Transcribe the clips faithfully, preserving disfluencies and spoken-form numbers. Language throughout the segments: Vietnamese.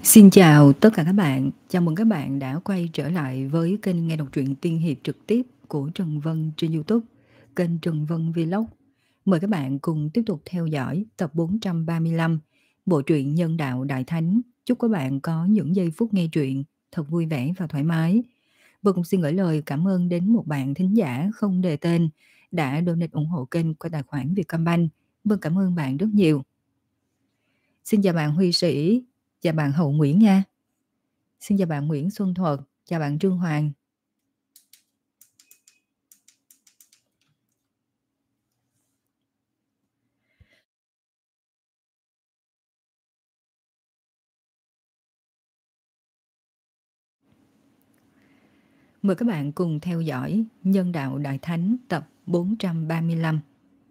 Xin chào tất cả các bạn, chào mừng các bạn đã quay trở lại với kênh nghe đọc truyện tiên hiệp trực tiếp của Trần Vân trên YouTube, kênh Trần Vân Vlog. Mời các bạn cùng tiếp tục theo dõi tập bốn trăm ba mươi lăm, bộ truyện Nhân đạo Đại Thánh. Chúc các bạn có những giây phút nghe truyện thật vui vẻ và thoải mái. Và cũng xin gửi lời cảm ơn đến một bạn thính giả không đề tên đã donate ủng hộ kênh qua tài khoản Vietcombank. Vâng, cảm ơn bạn rất nhiều. Xin chào bạn Huy Sĩ, chào bạn Hậu Nguyễn nha. Xin chào bạn Nguyễn Xuân Thuật, chào bạn Trương Hoàng. Mời các bạn cùng theo dõi Nhân đạo Đại Thánh tập bốn trăm ba mươi lăm.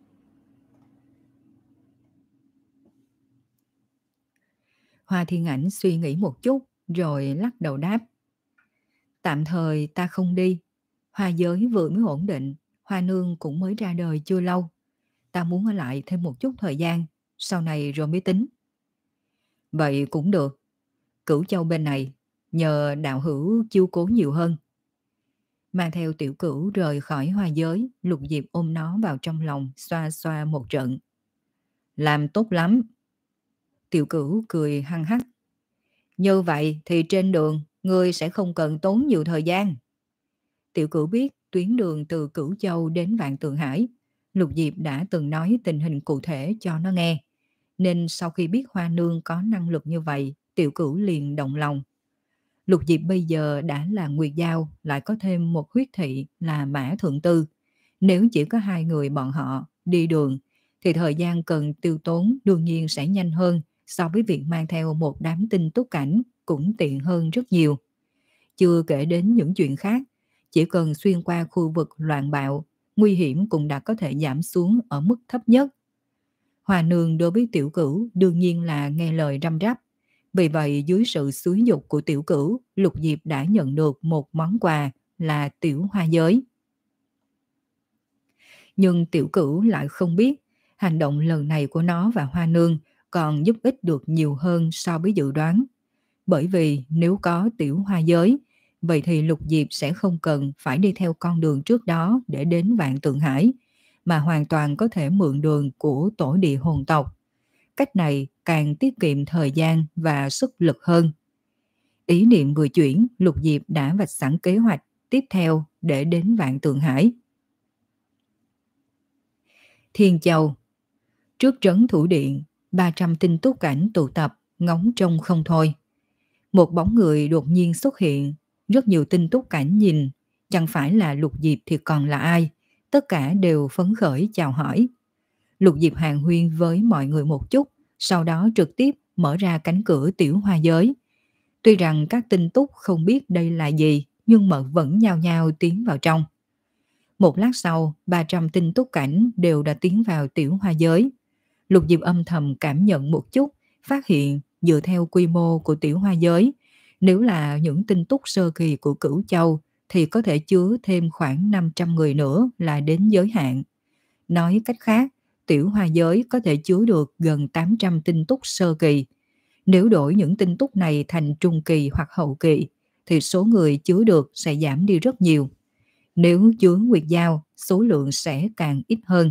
Hoa Thiên Ảnh suy nghĩ một chút rồi lắc đầu đáp: Tạm thời ta không đi. Hoa giới vừa mới ổn định, Hoa Nương cũng mới ra đời chưa lâu. Ta muốn ở lại thêm một chút thời gian, sau này rồi mới tính. Vậy cũng được. Cửu Châu bên này nhờ đạo hữu chiêu cố nhiều hơn. Mang theo Tiểu Cửu rời khỏi Hoa giới, Lục Diệp ôm nó vào trong lòng, xoa xoa một trận. Làm tốt lắm. Tiểu Cửu cười hăng hắc. Như vậy thì trên đường ngươi sẽ không cần tốn nhiều thời gian. Tiểu Cửu biết tuyến đường từ Cửu Châu đến Vạn Tượng Hải, Lục Diệp đã từng nói tình hình cụ thể cho nó nghe, nên sau khi biết Hoa Nương có năng lực như vậy, Tiểu Cửu liền động lòng. Lục Diệp bây giờ đã là Nguyệt Giao, lại có thêm một huyết thị là Mã Thượng Tư. Nếu chỉ có hai người bọn họ đi đường, thì thời gian cần tiêu tốn đương nhiên sẽ nhanh hơn so với việc mang theo một đám tinh túc cảnh, cũng tiện hơn rất nhiều. Chưa kể đến những chuyện khác, chỉ cần xuyên qua khu vực loạn bạo, nguy hiểm cũng đã có thể giảm xuống ở mức thấp nhất. Hoa Nương đối với Tiểu Cửu đương nhiên là nghe lời răm rắp. Vì vậy dưới sự xúi dục của Tiểu Cửu, Lục Diệp đã nhận được một món quà là Tiểu Hoa Giới. Nhưng Tiểu Cửu lại không biết, hành động lần này của nó và Hoa Nương còn giúp ích được nhiều hơn so với dự đoán. Bởi vì nếu có Tiểu Hoa Giới, vậy thì Lục Diệp sẽ không cần phải đi theo con đường trước đó để đến Vạn Tượng Hải, mà hoàn toàn có thể mượn đường của tổ địa hồn tộc. Cách này càng tiết kiệm thời gian và sức lực hơn. Ý niệm vừa chuyển, Lục Diệp đã vạch sẵn kế hoạch tiếp theo để đến Vạn Tượng Hải. Thiên Châu. Trước trấn Thủ Điện, ba trăm tinh túc cảnh tụ tập, ngóng trông không thôi. Một bóng người đột nhiên xuất hiện, rất nhiều tinh túc cảnh nhìn, chẳng phải là Lục Diệp thì còn là ai, tất cả đều phấn khởi chào hỏi. Lục Diệp hàn huyên với mọi người một chút, sau đó trực tiếp mở ra cánh cửa Tiểu Hoa Giới. Tuy rằng các tinh túc không biết đây là gì, nhưng mà vẫn nhao nhao tiến vào trong. Một lát sau, ba trăm tinh túc cảnh đều đã tiến vào Tiểu Hoa Giới. Lục Diệp âm thầm cảm nhận một chút, phát hiện dựa theo quy mô của Tiểu Hoa Giới, nếu là những tinh túc sơ kỳ của Cửu Châu thì có thể chứa thêm khoảng năm trăm người nữa là đến giới hạn. Nói cách khác, Tiểu Hoa Giới có thể chứa được gần tám trăm tinh túc sơ kỳ. Nếu đổi những tinh túc này thành trung kỳ hoặc hậu kỳ, thì số người chứa được sẽ giảm đi rất nhiều. Nếu chứa Nguyệt Giao, số lượng sẽ càng ít hơn.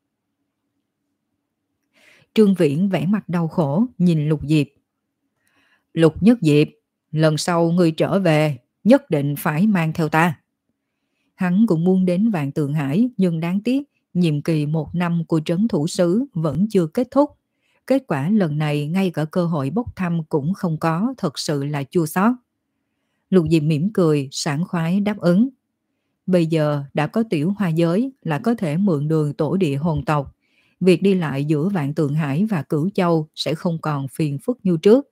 Trương Viễn vẻ mặt đau khổ nhìn Lục Diệp. Lục Nhất Diệp, lần sau ngươi trở về, nhất định phải mang theo ta. Hắn cũng muốn đến Vạn Tượng Hải, nhưng đáng tiếc, nhiệm kỳ một năm của trấn thủ sứ vẫn chưa kết thúc. Kết quả lần này ngay cả cơ hội bốc thăm cũng không có, thật sự là chua xót. Lục Diệp mỉm cười, sảng khoái đáp ứng. Bây giờ đã có Tiểu Hoa Giới, là có thể mượn đường tổ địa hồn tộc. Việc đi lại giữa Vạn Tượng Hải và Cửu Châu sẽ không còn phiền phức như trước.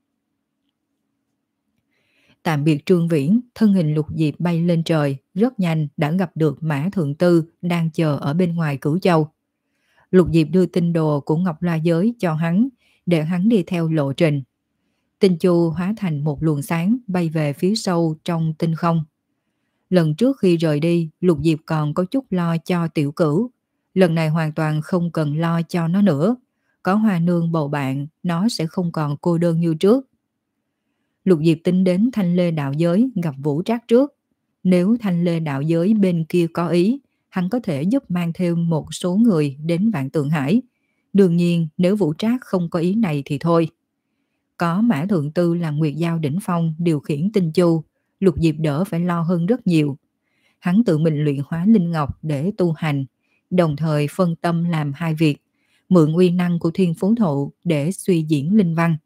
Tạm biệt Trương Viễn, thân hình Lục Diệp bay lên trời, rất nhanh đã gặp được Mã Thượng Tư đang chờ ở bên ngoài Cửu Châu. Lục Diệp đưa tinh đồ của Ngọc La Giới cho hắn, để hắn đi theo lộ trình. Tinh chu hóa thành một luồng sáng bay về phía sâu trong tinh không. Lần trước khi rời đi, Lục Diệp còn có chút lo cho Tiểu Cửu. Lần này hoàn toàn không cần lo cho nó nữa. Có Hoa Nương bầu bạn, nó sẽ không còn cô đơn như trước. Lục Diệp tính đến Thanh Lê đạo giới gặp Vũ Trác trước. Nếu Thanh Lê đạo giới bên kia có ý, hắn có thể giúp mang thêm một số người đến Vạn Tượng Hải. Đương nhiên, nếu Vũ Trác không có ý này thì thôi. Có Mã Thượng Tư là Nguyệt Giao đỉnh phong điều khiển tinh chu, Lục Diệp đỡ phải lo hơn rất nhiều. Hắn tự mình luyện hóa linh ngọc để tu hành, đồng thời phân tâm làm hai việc, mượn uy năng của thiên phú thụ để suy diễn linh văn.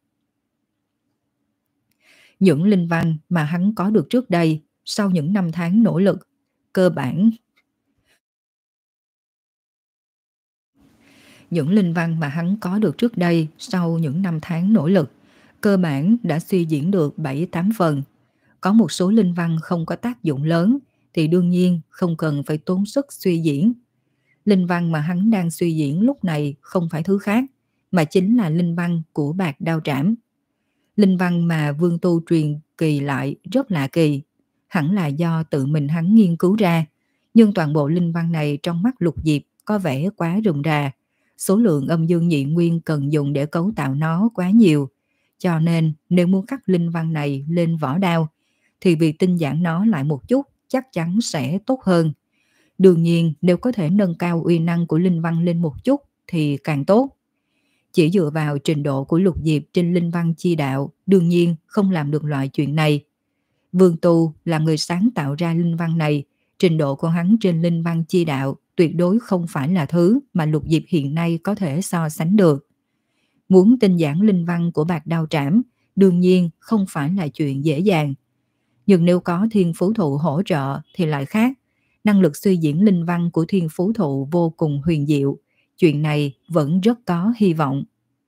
Những linh văn mà hắn có được trước đây, sau những năm tháng nỗ lực, cơ bản những linh văn mà hắn có được trước đây sau những năm tháng nỗ lực, cơ bản đã suy diễn được bảy tám phần. Có một số linh văn không có tác dụng lớn thì đương nhiên không cần phải tốn sức suy diễn. Linh văn mà hắn đang suy diễn lúc này không phải thứ khác, mà chính là linh văn của Bạc Đao Trảm. Linh văn mà Vương Tu truyền kỳ lại rất lạ kỳ, hẳn là do tự mình hắn nghiên cứu ra, nhưng toàn bộ linh văn này trong mắt Lục Diệp có vẻ quá rườm rà, số lượng âm dương nhị nguyên cần dùng để cấu tạo nó quá nhiều, cho nên nếu muốn khắc linh văn này lên vỏ đao thì việc tinh giản nó lại một chút chắc chắn sẽ tốt hơn. Đương nhiên nếu có thể nâng cao uy năng của linh văn lên một chút thì càng tốt. Chỉ dựa vào trình độ của Lục Diệp trên linh văn chi đạo đương nhiên không làm được loại chuyện này. Vương Tu là người sáng tạo ra linh văn này, trình độ của hắn trên linh văn chi đạo tuyệt đối không phải là thứ mà Lục Diệp hiện nay có thể so sánh được. Muốn tinh giản linh văn của Bạc Đao Trảm đương nhiên không phải là chuyện dễ dàng. Nhưng nếu có thiên phú thụ hỗ trợ thì lại khác. Năng lực suy diễn linh văn của thiên phú thụ vô cùng huyền diệu. Chuyện này vẫn rất có hy vọng.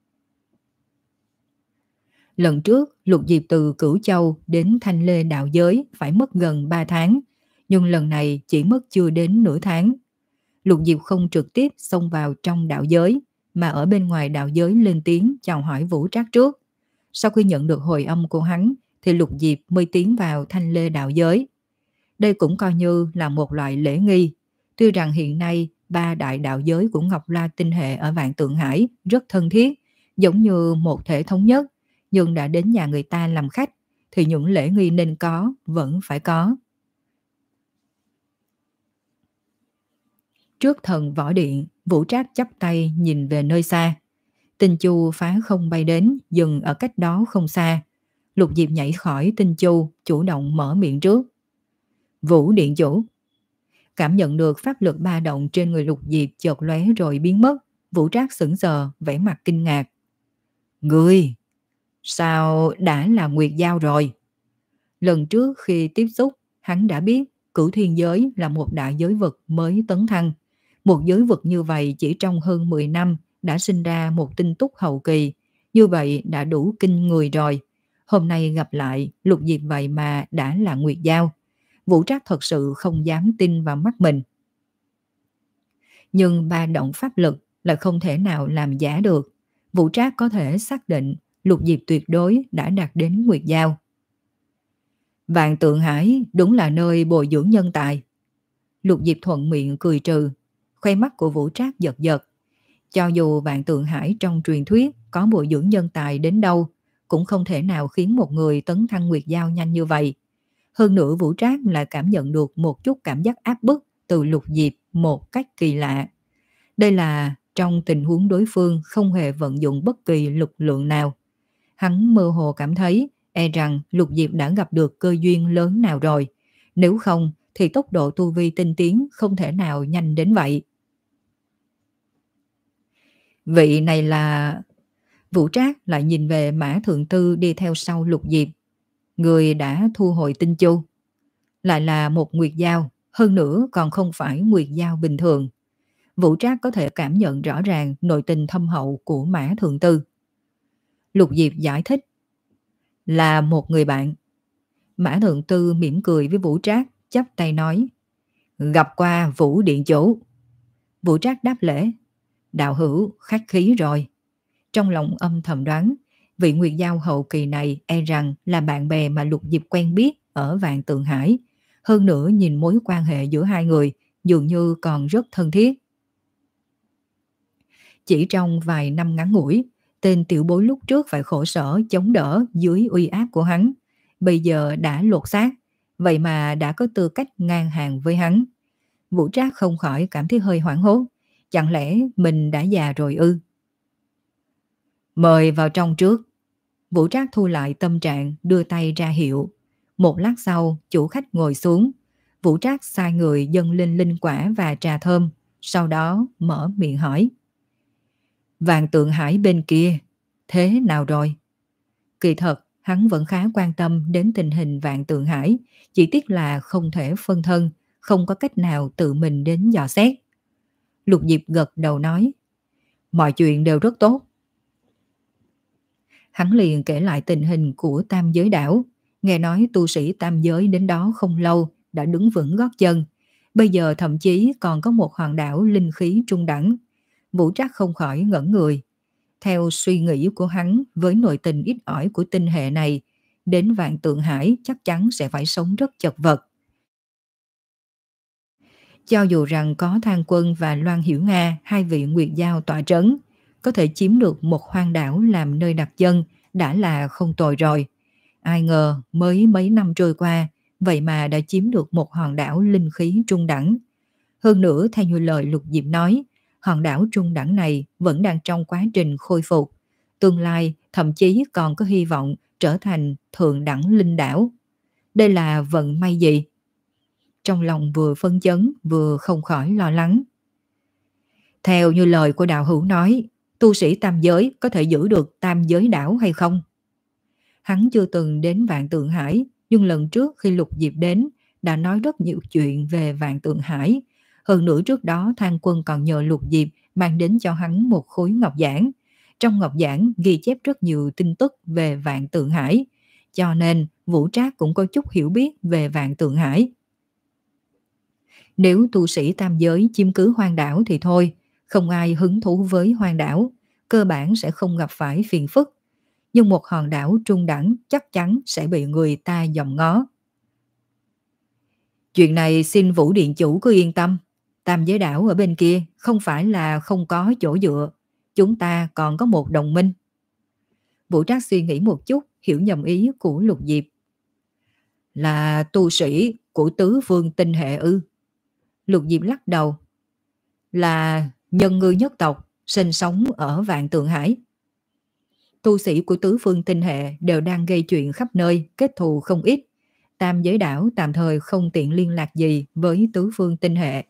Lần trước, Lục Diệp từ Cửu Châu đến Thanh Lê đạo giới phải mất gần ba tháng, nhưng lần này chỉ mất chưa đến nửa tháng. Lục Diệp không trực tiếp xông vào trong đạo giới, mà ở bên ngoài đạo giới lên tiếng chào hỏi Vũ Trác trước. Sau khi nhận được hồi âm của hắn, thì Lục Diệp mới tiến vào Thanh Lê đạo giới. Đây cũng coi như là một loại lễ nghi. Tuy rằng hiện nay ba đại đạo giới của Ngọc La Tinh Hệ ở Vạn Tượng Hải rất thân thiết, giống như một thể thống nhất, nhưng đã đến nhà người ta làm khách thì những lễ nghi nên có vẫn phải có. Trước thần võ điện, Vũ Trác chắp tay nhìn về nơi xa. Tinh chu phá không bay đến, dừng ở cách đó không xa. Lục Diệp nhảy khỏi tinh chu, chủ động mở miệng trước. Vũ điện chủ. Cảm nhận được pháp lực ba động trên người Lục Diệp chợt lóe rồi biến mất, Vũ Trác sững sờ, vẻ mặt kinh ngạc. Ngươi, sao đã là Nguyệt Giao rồi? Lần trước khi tiếp xúc, hắn đã biết Cửu Thiên Giới là một đại giới vực mới tấn thăng. Một giới vực như vậy chỉ trong hơn mười năm đã sinh ra một tinh túc hậu kỳ, như vậy đã đủ kinh người rồi. Hôm nay gặp lại, Lục Diệp vậy mà đã là Nguyệt Giao. Vũ Trác thật sự không dám tin vào mắt mình. Nhưng ba động pháp lực là không thể nào làm giả được. Vũ Trác có thể xác định Lục Diệp tuyệt đối đã đạt đến Nguyệt Giao. Vạn Tượng Hải đúng là nơi bồi dưỡng nhân tài. Lục Diệp thuận miệng cười trừ, khoe mắt của Vũ Trác giật giật. Cho dù Vạn Tượng Hải trong truyền thuyết có bồi dưỡng nhân tài đến đâu, cũng không thể nào khiến một người tấn thăng Nguyệt Giao nhanh như vậy. Hơn nữa Vũ Trác lại cảm nhận được một chút cảm giác áp bức từ Lục Diệp một cách kỳ lạ. Đây là trong tình huống đối phương không hề vận dụng bất kỳ lực lượng nào. Hắn mơ hồ cảm thấy e rằng Lục Diệp đã gặp được cơ duyên lớn nào rồi. Nếu không thì tốc độ tu vi tinh tiến không thể nào nhanh đến vậy. Vị này là... Vũ Trác lại nhìn về Mã Thượng Tư đi theo sau Lục Diệp. Người đã thu hồi tinh chu. Lại là một Nguyệt Giao, hơn nữa còn không phải Nguyệt Giao bình thường. Vũ Trác có thể cảm nhận rõ ràng nội tình thâm hậu của Mã Thượng Tư. Lục Diệp giải thích. Là một người bạn. Mã Thượng Tư mỉm cười với Vũ Trác, chắp tay nói. Gặp qua Vũ điện chủ. Vũ Trác đáp lễ. Đạo hữu khách khí rồi. Trong lòng âm thầm đoán, vị Nguyệt Giao hậu kỳ này e rằng là bạn bè mà Lục Diệp quen biết ở Vạn Tượng Hải. Hơn nữa nhìn mối quan hệ giữa hai người dường như còn rất thân thiết. Chỉ trong vài năm ngắn ngủi, tên tiểu bối lúc trước phải khổ sở chống đỡ dưới uy áp của hắn, bây giờ đã lột xác, vậy mà đã có tư cách ngang hàng với hắn. Vũ Trác không khỏi cảm thấy hơi hoảng hốt, chẳng lẽ mình đã già rồi ư? Mời vào trong trước. Vũ Trác thu lại tâm trạng, đưa tay ra hiệu. Một lát sau, chủ khách ngồi xuống. Vũ Trác sai người dâng lên linh quả và trà thơm, sau đó mở miệng hỏi. Vạn Tượng Hải bên kia, thế nào rồi? Kỳ thật, hắn vẫn khá quan tâm đến tình hình Vạn Tượng Hải, chỉ tiếc là không thể phân thân, không có cách nào tự mình đến dò xét. Lục Diệp gật đầu nói, mọi chuyện đều rất tốt. Hắn liền kể lại tình hình của Tam Giới Đảo, nghe nói tu sĩ Tam Giới đến đó không lâu đã đứng vững gót chân, bây giờ thậm chí còn có một hòn đảo linh khí trung đẳng. Vũ Trác không khỏi ngẩn người. Theo suy nghĩ của hắn, với nội tình ít ỏi của tinh hệ này, đến Vạn Tượng Hải chắc chắn sẽ phải sống rất chật vật. Cho dù rằng có Thang Quân và Loan Hiểu Nga, hai vị Nguyệt Giao tọa trấn, có thể chiếm được một hoang đảo làm nơi đặt chân đã là không tồi rồi. Ai ngờ mới mấy năm trôi qua, vậy mà đã chiếm được một hòn đảo linh khí trung đẳng. Hơn nữa, theo như lời Lục Diệp nói, hòn đảo trung đẳng này vẫn đang trong quá trình khôi phục. Tương lai thậm chí còn có hy vọng trở thành thượng đẳng linh đảo. Đây là vận may gì? Trong lòng vừa phân chấn vừa không khỏi lo lắng. Theo như lời của đạo hữu nói, tu sĩ tam giới có thể giữ được tam giới đảo hay không? Hắn chưa từng đến Vạn Tượng Hải, nhưng lần trước khi Lục Diệp đến đã nói rất nhiều chuyện về Vạn Tượng Hải. Hơn nữa trước đó Thang Quân còn nhờ Lục Diệp mang đến cho hắn một khối ngọc giản. Trong ngọc giản ghi chép rất nhiều tin tức về Vạn Tượng Hải, cho nên Vũ Trác cũng có chút hiểu biết về Vạn Tượng Hải. Nếu tu sĩ tam giới chiếm cứ hoang đảo thì thôi, không ai hứng thú với hoang đảo, cơ bản sẽ không gặp phải phiền phức. Nhưng một hòn đảo trung đẳng chắc chắn sẽ bị người ta dòm ngó. Chuyện này xin Vũ Điện Chủ cứ yên tâm, tam giới đảo ở bên kia không phải là không có chỗ dựa, chúng ta còn có một đồng minh. Vũ Trác suy nghĩ một chút, hiểu nhầm ý của Lục Diệp. Là tu sĩ của tứ phương tinh hệ ư? Lục Diệp lắc đầu. Là nhân ngư nhất tộc, sinh sống ở Vạn Tượng Hải. Tu sĩ của tứ phương tinh hệ đều đang gây chuyện khắp nơi, kết thù không ít. Tam giới đảo tạm thời không tiện liên lạc gì với tứ phương tinh hệ.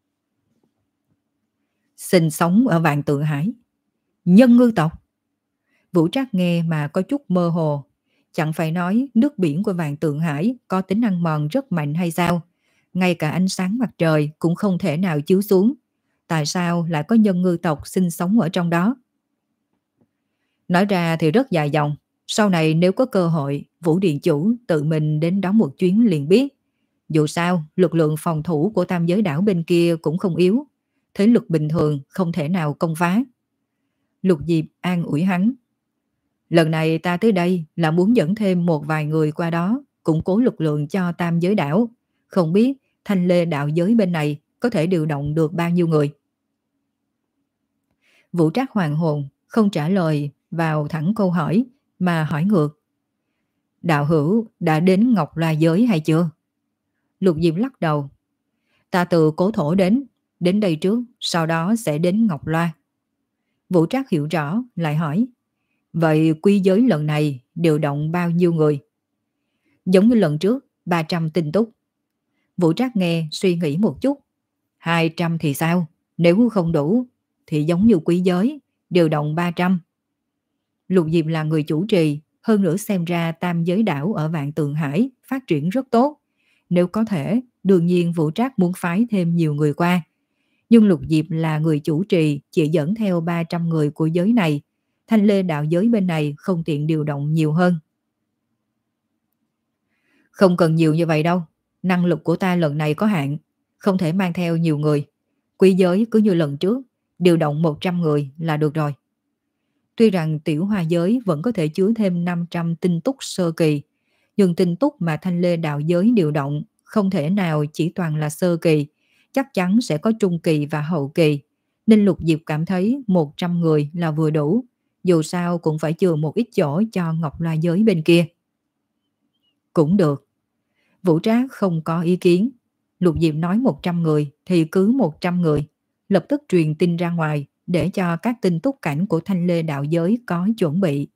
Sinh sống ở Vạn Tượng Hải. Nhân ngư tộc. Vũ Trác nghe mà có chút mơ hồ. Chẳng phải nói nước biển của Vạn Tượng Hải có tính ăn mòn rất mạnh hay sao? Ngay cả ánh sáng mặt trời cũng không thể nào chiếu xuống. Tại sao lại có nhân ngư tộc sinh sống ở trong đó? Nói ra thì rất dài dòng. Sau này nếu có cơ hội, Vũ Điện Chủ tự mình đến đó một chuyến liền biết. Dù sao, lực lượng phòng thủ của tam giới đảo bên kia cũng không yếu. Thế lực bình thường không thể nào công phá. Lục Diệp an ủi hắn. Lần này ta tới đây là muốn dẫn thêm một vài người qua đó, củng cố lực lượng cho tam giới đảo. Không biết Thanh Lê đạo giới bên này có thể điều động được bao nhiêu người? Vũ Trác hoàng hồn, không trả lời vào thẳng câu hỏi, mà hỏi ngược. Đạo hữu đã đến Ngọc La giới hay chưa? Lục Diệp lắc đầu. Ta từ Cố Thổ đến, đến đây trước, sau đó sẽ đến Ngọc Loa. Vũ Trác hiểu rõ, lại hỏi. Vậy quy giới lần này điều động bao nhiêu người? Giống như lần trước, ba trăm tinh túc. Vũ Trác nghe suy nghĩ một chút. hai trăm thì sao? Nếu không đủ, thì giống như quý giới, điều động ba trăm. Lục Diệp là người chủ trì, hơn nữa xem ra tam giới đảo ở Vạn Tượng Hải phát triển rất tốt. Nếu có thể, đương nhiên Vũ Trác muốn phái thêm nhiều người qua. Nhưng Lục Diệp là người chủ trì, chỉ dẫn theo ba trăm người của giới này. Thanh Lê đạo giới bên này không tiện điều động nhiều hơn. Không cần nhiều như vậy đâu. Năng lực của ta lần này có hạn, không thể mang theo nhiều người. Quý giới cứ như lần trước, điều động một trăm người là được rồi. Tuy rằng tiểu hoa giới vẫn có thể chứa thêm năm trăm tinh túc sơ kỳ, nhưng tinh túc mà Thanh Lê đạo giới điều động không thể nào chỉ toàn là sơ kỳ, chắc chắn sẽ có trung kỳ và hậu kỳ, nên Lục Diệp cảm thấy một trăm người là vừa đủ, dù sao cũng phải chừa một ít chỗ cho Ngọc La giới bên kia. Cũng được. Vũ Trác không có ý kiến. Lục Diệp nói một trăm người thì cứ một trăm người. Lập tức truyền tin ra ngoài để cho các tinh túc cảnh của Thanh Lê đạo giới có chuẩn bị.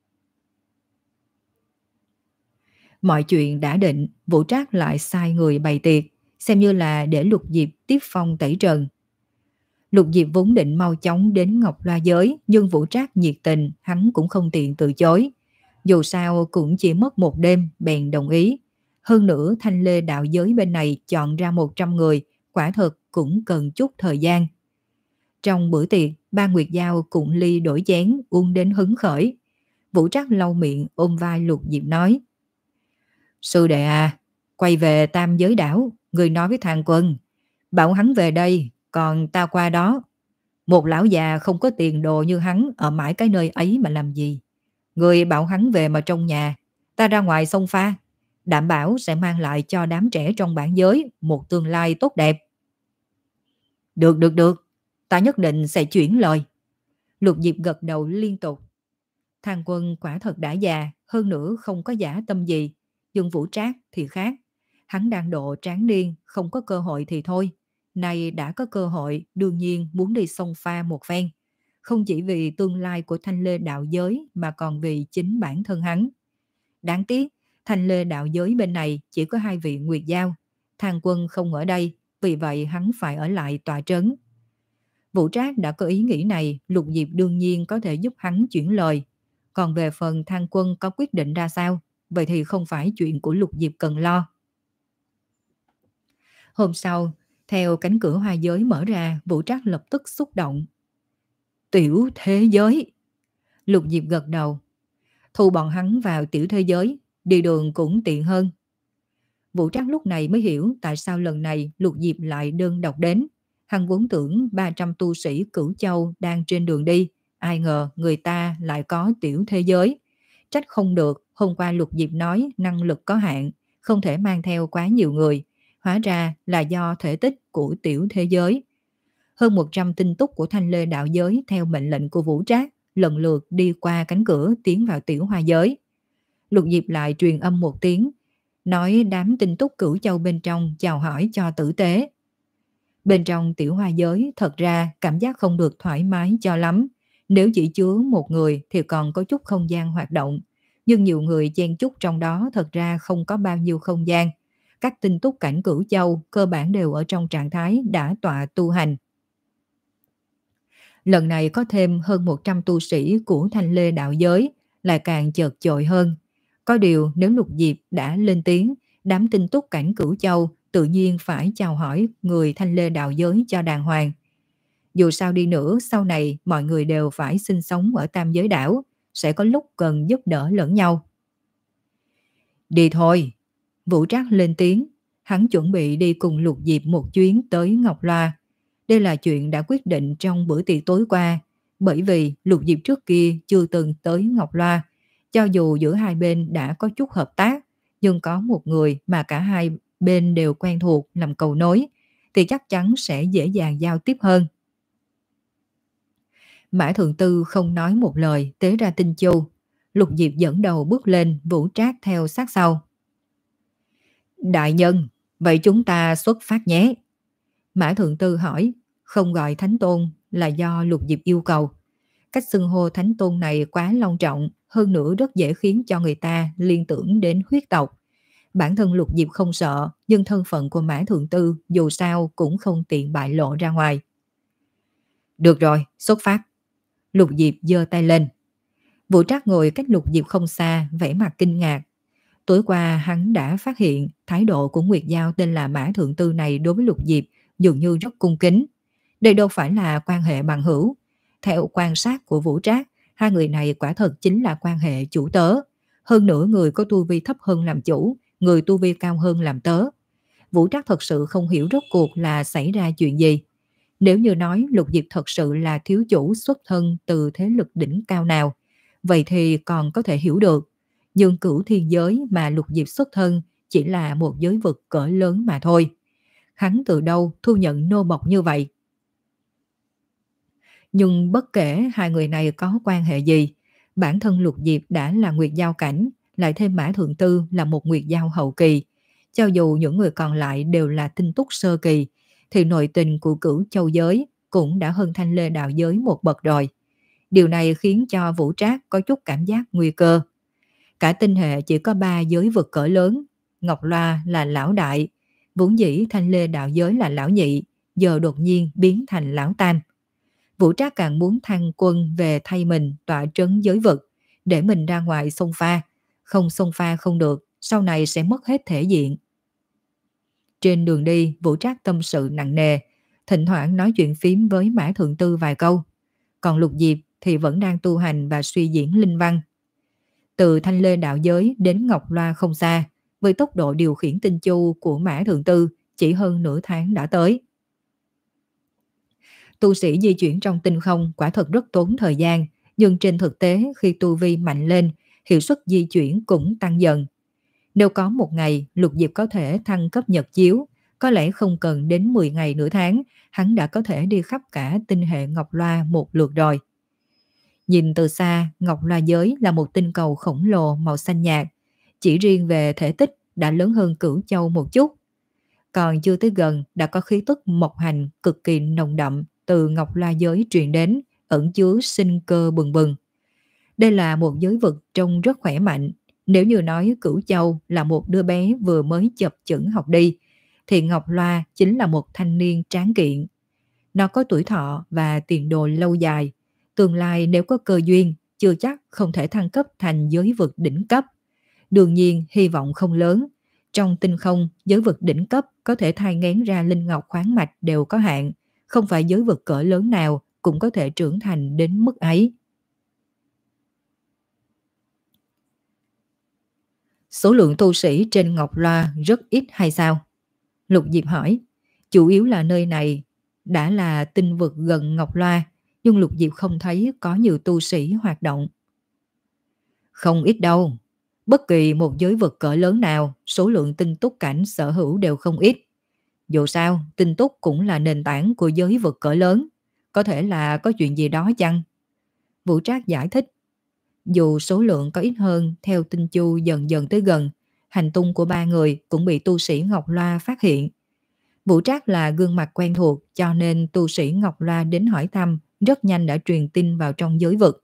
Mọi chuyện đã định, Vũ Trác lại sai người bày tiệc, xem như là để Lục Diệp tiếp phong tẩy trần. Lục Diệp vốn định mau chóng đến Ngọc Loa giới, nhưng Vũ Trác nhiệt tình, hắn cũng không tiện từ chối. Dù sao cũng chỉ mất một đêm, bèn đồng ý. Hơn nữa Thanh Lê đạo giới bên này chọn ra một trăm người, quả thực cũng cần chút thời gian. Trong bữa tiệc, ba Nguyệt Giao cùng ly đổi chén, uống đến hứng khởi. Vũ Trác lau miệng ôm vai Lục Diệp nói: Sư đệ à, quay về Tam Giới đảo, người nói với thằng Quân, bảo hắn về đây, còn ta qua đó. Một lão già không có tiền đồ như hắn ở mãi cái nơi ấy mà làm gì. Người bảo hắn về mà trong nhà, ta ra ngoài sông pha, đảm bảo sẽ mang lại cho đám trẻ trong bản giới một tương lai tốt đẹp. Được, được, được, ta nhất định sẽ chuyển lời. Lục Diệp gật đầu liên tục. Thằng Quân quả thật đã già, hơn nữa không có giả tâm gì, nhưng Vũ Trác thì khác. Hắn đang độ tráng niên, không có cơ hội thì thôi. Nay đã có cơ hội, đương nhiên muốn đi sông pha một phen. Không chỉ vì tương lai của Thanh Lê đạo giới mà còn vì chính bản thân hắn. Đáng tiếc, Thanh Lê đạo giới bên này chỉ có hai vị Nguyệt Giao. Thang Quân không ở đây, vì vậy hắn phải ở lại tòa trấn. Vũ Trác đã có ý nghĩ này, Lục Diệp đương nhiên có thể giúp hắn chuyển lời. Còn về phần Thang Quân có quyết định ra sao, vậy thì không phải chuyện của Lục Diệp cần lo. Hôm sau, theo cánh cửa hoa giới mở ra, Vũ Trác lập tức xúc động. Tiểu thế giới! Lục Diệp gật đầu. Thu bọn hắn vào tiểu thế giới, đi đường cũng tiện hơn. Vũ Trác lúc này mới hiểu tại sao lần này Lục Diệp lại đơn độc đến. Hắn vốn tưởng ba trăm tu sĩ Cửu Châu đang trên đường đi, ai ngờ người ta lại có tiểu thế giới. Trách không được, hôm qua Lục Diệp nói năng lực có hạn, không thể mang theo quá nhiều người. Hóa ra là do thể tích của tiểu thế giới. Hơn một trăm tinh túc của Thanh Lê đạo giới theo mệnh lệnh của Vũ Trác lần lượt đi qua cánh cửa tiến vào tiểu hoa giới. Lục Diệp lại truyền âm một tiếng, nói đám tinh túc Cửu Châu bên trong chào hỏi cho tử tế. Bên trong tiểu hoa giới thật ra cảm giác không được thoải mái cho lắm. Nếu chỉ chứa một người thì còn có chút không gian hoạt động. Nhưng nhiều người chen chúc trong đó thật ra không có bao nhiêu không gian. Các tinh túc cảnh Cửu Châu cơ bản đều ở trong trạng thái đã tọa tu hành. Lần này có thêm hơn một trăm tu sĩ của Thanh Lê đạo giới, lại càng chợt chội hơn. Có điều nếu Lục Diệp đã lên tiếng, đám tinh túc cảnh Cửu Châu tự nhiên phải chào hỏi người Thanh Lê đạo giới cho đàng hoàng. Dù sao đi nữa, sau này mọi người đều phải sinh sống ở Tam Giới đảo, sẽ có lúc cần giúp đỡ lẫn nhau. Đi thôi! Vũ Trác lên tiếng, hắn chuẩn bị đi cùng Lục Diệp một chuyến tới Ngọc Loa. Đây là chuyện đã quyết định trong bữa tiệc tối qua, bởi vì Lục Diệp trước kia chưa từng tới Ngọc Loa. Cho dù giữa hai bên đã có chút hợp tác, nhưng có một người mà cả hai bên đều quen thuộc làm cầu nối, thì chắc chắn sẽ dễ dàng giao tiếp hơn. Mã Thượng Tư không nói một lời, tế ra tinh chu. Lục Diệp dẫn đầu bước lên, Vũ Trác theo sát sau. Đại nhân, vậy chúng ta xuất phát nhé. Mã Thượng Tư hỏi, không gọi Thánh Tôn là do Lục Diệp yêu cầu. Cách xưng hô Thánh Tôn này quá long trọng, hơn nữa rất dễ khiến cho người ta liên tưởng đến huyết tộc. Bản thân Lục Diệp không sợ, nhưng thân phận của Mã Thượng Tư dù sao cũng không tiện bại lộ ra ngoài. Được rồi, xuất phát. Lục Diệp giơ tay lên. Vũ Trác ngồi cách Lục Diệp không xa, vẻ mặt kinh ngạc. Tối qua hắn đã phát hiện thái độ của Nguyệt Giao tên là Mã Thượng Tư này đối với Lục Diệp dường như rất cung kính. Đây đâu phải là quan hệ bằng hữu. Theo quan sát của Vũ Trác, hai người này quả thật chính là quan hệ chủ tớ. Hơn nữa người có tu vi thấp hơn làm chủ, người tu vi cao hơn làm tớ. Vũ Trác thật sự không hiểu rốt cuộc là xảy ra chuyện gì. Nếu như nói Lục Diệp thật sự là thiếu chủ xuất thân từ thế lực đỉnh cao nào, vậy thì còn có thể hiểu được. Nhưng Cửu Thiên giới mà Lục Diệp xuất thân chỉ là một giới vực cỡ lớn mà thôi. Hắn từ đâu thu nhận nô bộc như vậy? Nhưng bất kể hai người này có quan hệ gì, bản thân Lục Diệp đã là Nguyệt Giao cảnh, lại thêm Mã Thượng Tư là một nguyệt giao hậu kỳ. Cho dù những người còn lại đều là tinh túc sơ kỳ, thì nội tình của Cửu Châu giới cũng đã hơn Thanh Lê đạo giới một bậc rồi. Điều này khiến cho Vũ Trác có chút cảm giác nguy cơ. Cả tinh hệ chỉ có ba giới vực cỡ lớn, Ngọc Loa là lão đại, vốn dĩ Thanh Lê đạo giới là lão nhị, giờ đột nhiên biến thành lão tam. Vũ Trác càng muốn thăng quân về thay mình tọa trấn giới vực, để mình ra ngoài xông pha. Không xông pha không được, sau này sẽ mất hết thể diện. Trên đường đi, Vũ Trác tâm sự nặng nề, thỉnh thoảng nói chuyện phím với Mã Thượng Tư vài câu. Còn Lục Diệp thì vẫn đang tu hành và suy diễn linh văn. Từ Thanh Lê đạo giới đến Ngọc Loa không xa, với tốc độ điều khiển tinh chu của Mã Thượng Tư chỉ hơn nửa tháng đã tới. Tu sĩ di chuyển trong tinh không quả thật rất tốn thời gian, nhưng trên thực tế khi tu vi mạnh lên, hiệu suất di chuyển cũng tăng dần. Nếu có một ngày Lục Diệp có thể thăng cấp nhật chiếu, có lẽ không cần đến mười ngày nửa tháng, hắn đã có thể đi khắp cả tinh hệ Ngọc Loa một lượt rồi. Nhìn từ xa, Ngọc Loa giới là một tinh cầu khổng lồ màu xanh nhạt, chỉ riêng về thể tích đã lớn hơn Cửu Châu một chút. Còn chưa tới gần đã có khí tức mộc hành cực kỳ nồng đậm từ Ngọc Loa giới truyền đến, ẩn chứa sinh cơ bừng bừng. Đây là một giới vực trông rất khỏe mạnh. Nếu như nói Cửu Châu là một đứa bé vừa mới chập chững học đi, thì Ngọc Loa chính là một thanh niên tráng kiện. Nó có tuổi thọ và tiền đồ lâu dài. Tương lai nếu có cơ duyên, chưa chắc không thể thăng cấp thành giới vực đỉnh cấp. Đương nhiên, hy vọng không lớn. Trong tinh không, giới vực đỉnh cấp có thể thai nghén ra linh ngọc khoáng mạch đều có hạn. Không phải giới vực cỡ lớn nào cũng có thể trưởng thành đến mức ấy. Số lượng tu sĩ trên Ngọc Loa rất ít hay sao? Lục Diệp hỏi. Chủ yếu là nơi này đã là tinh vực gần Ngọc Loa, nhưng Lục Diệp không thấy có nhiều tu sĩ hoạt động. Không ít đâu. Bất kỳ một giới vực cỡ lớn nào, số lượng tinh túc cảnh sở hữu đều không ít. Dù sao, tinh túc cũng là nền tảng của giới vực cỡ lớn. Có thể là có chuyện gì đó chăng? Vũ Trác giải thích. Dù số lượng có ít hơn, theo tinh chu dần dần tới gần, hành tung của ba người cũng bị tu sĩ Ngọc Loa phát hiện. Vũ Trác là gương mặt quen thuộc, cho nên tu sĩ Ngọc Loa đến hỏi thăm rất nhanh đã truyền tin vào trong giới vực.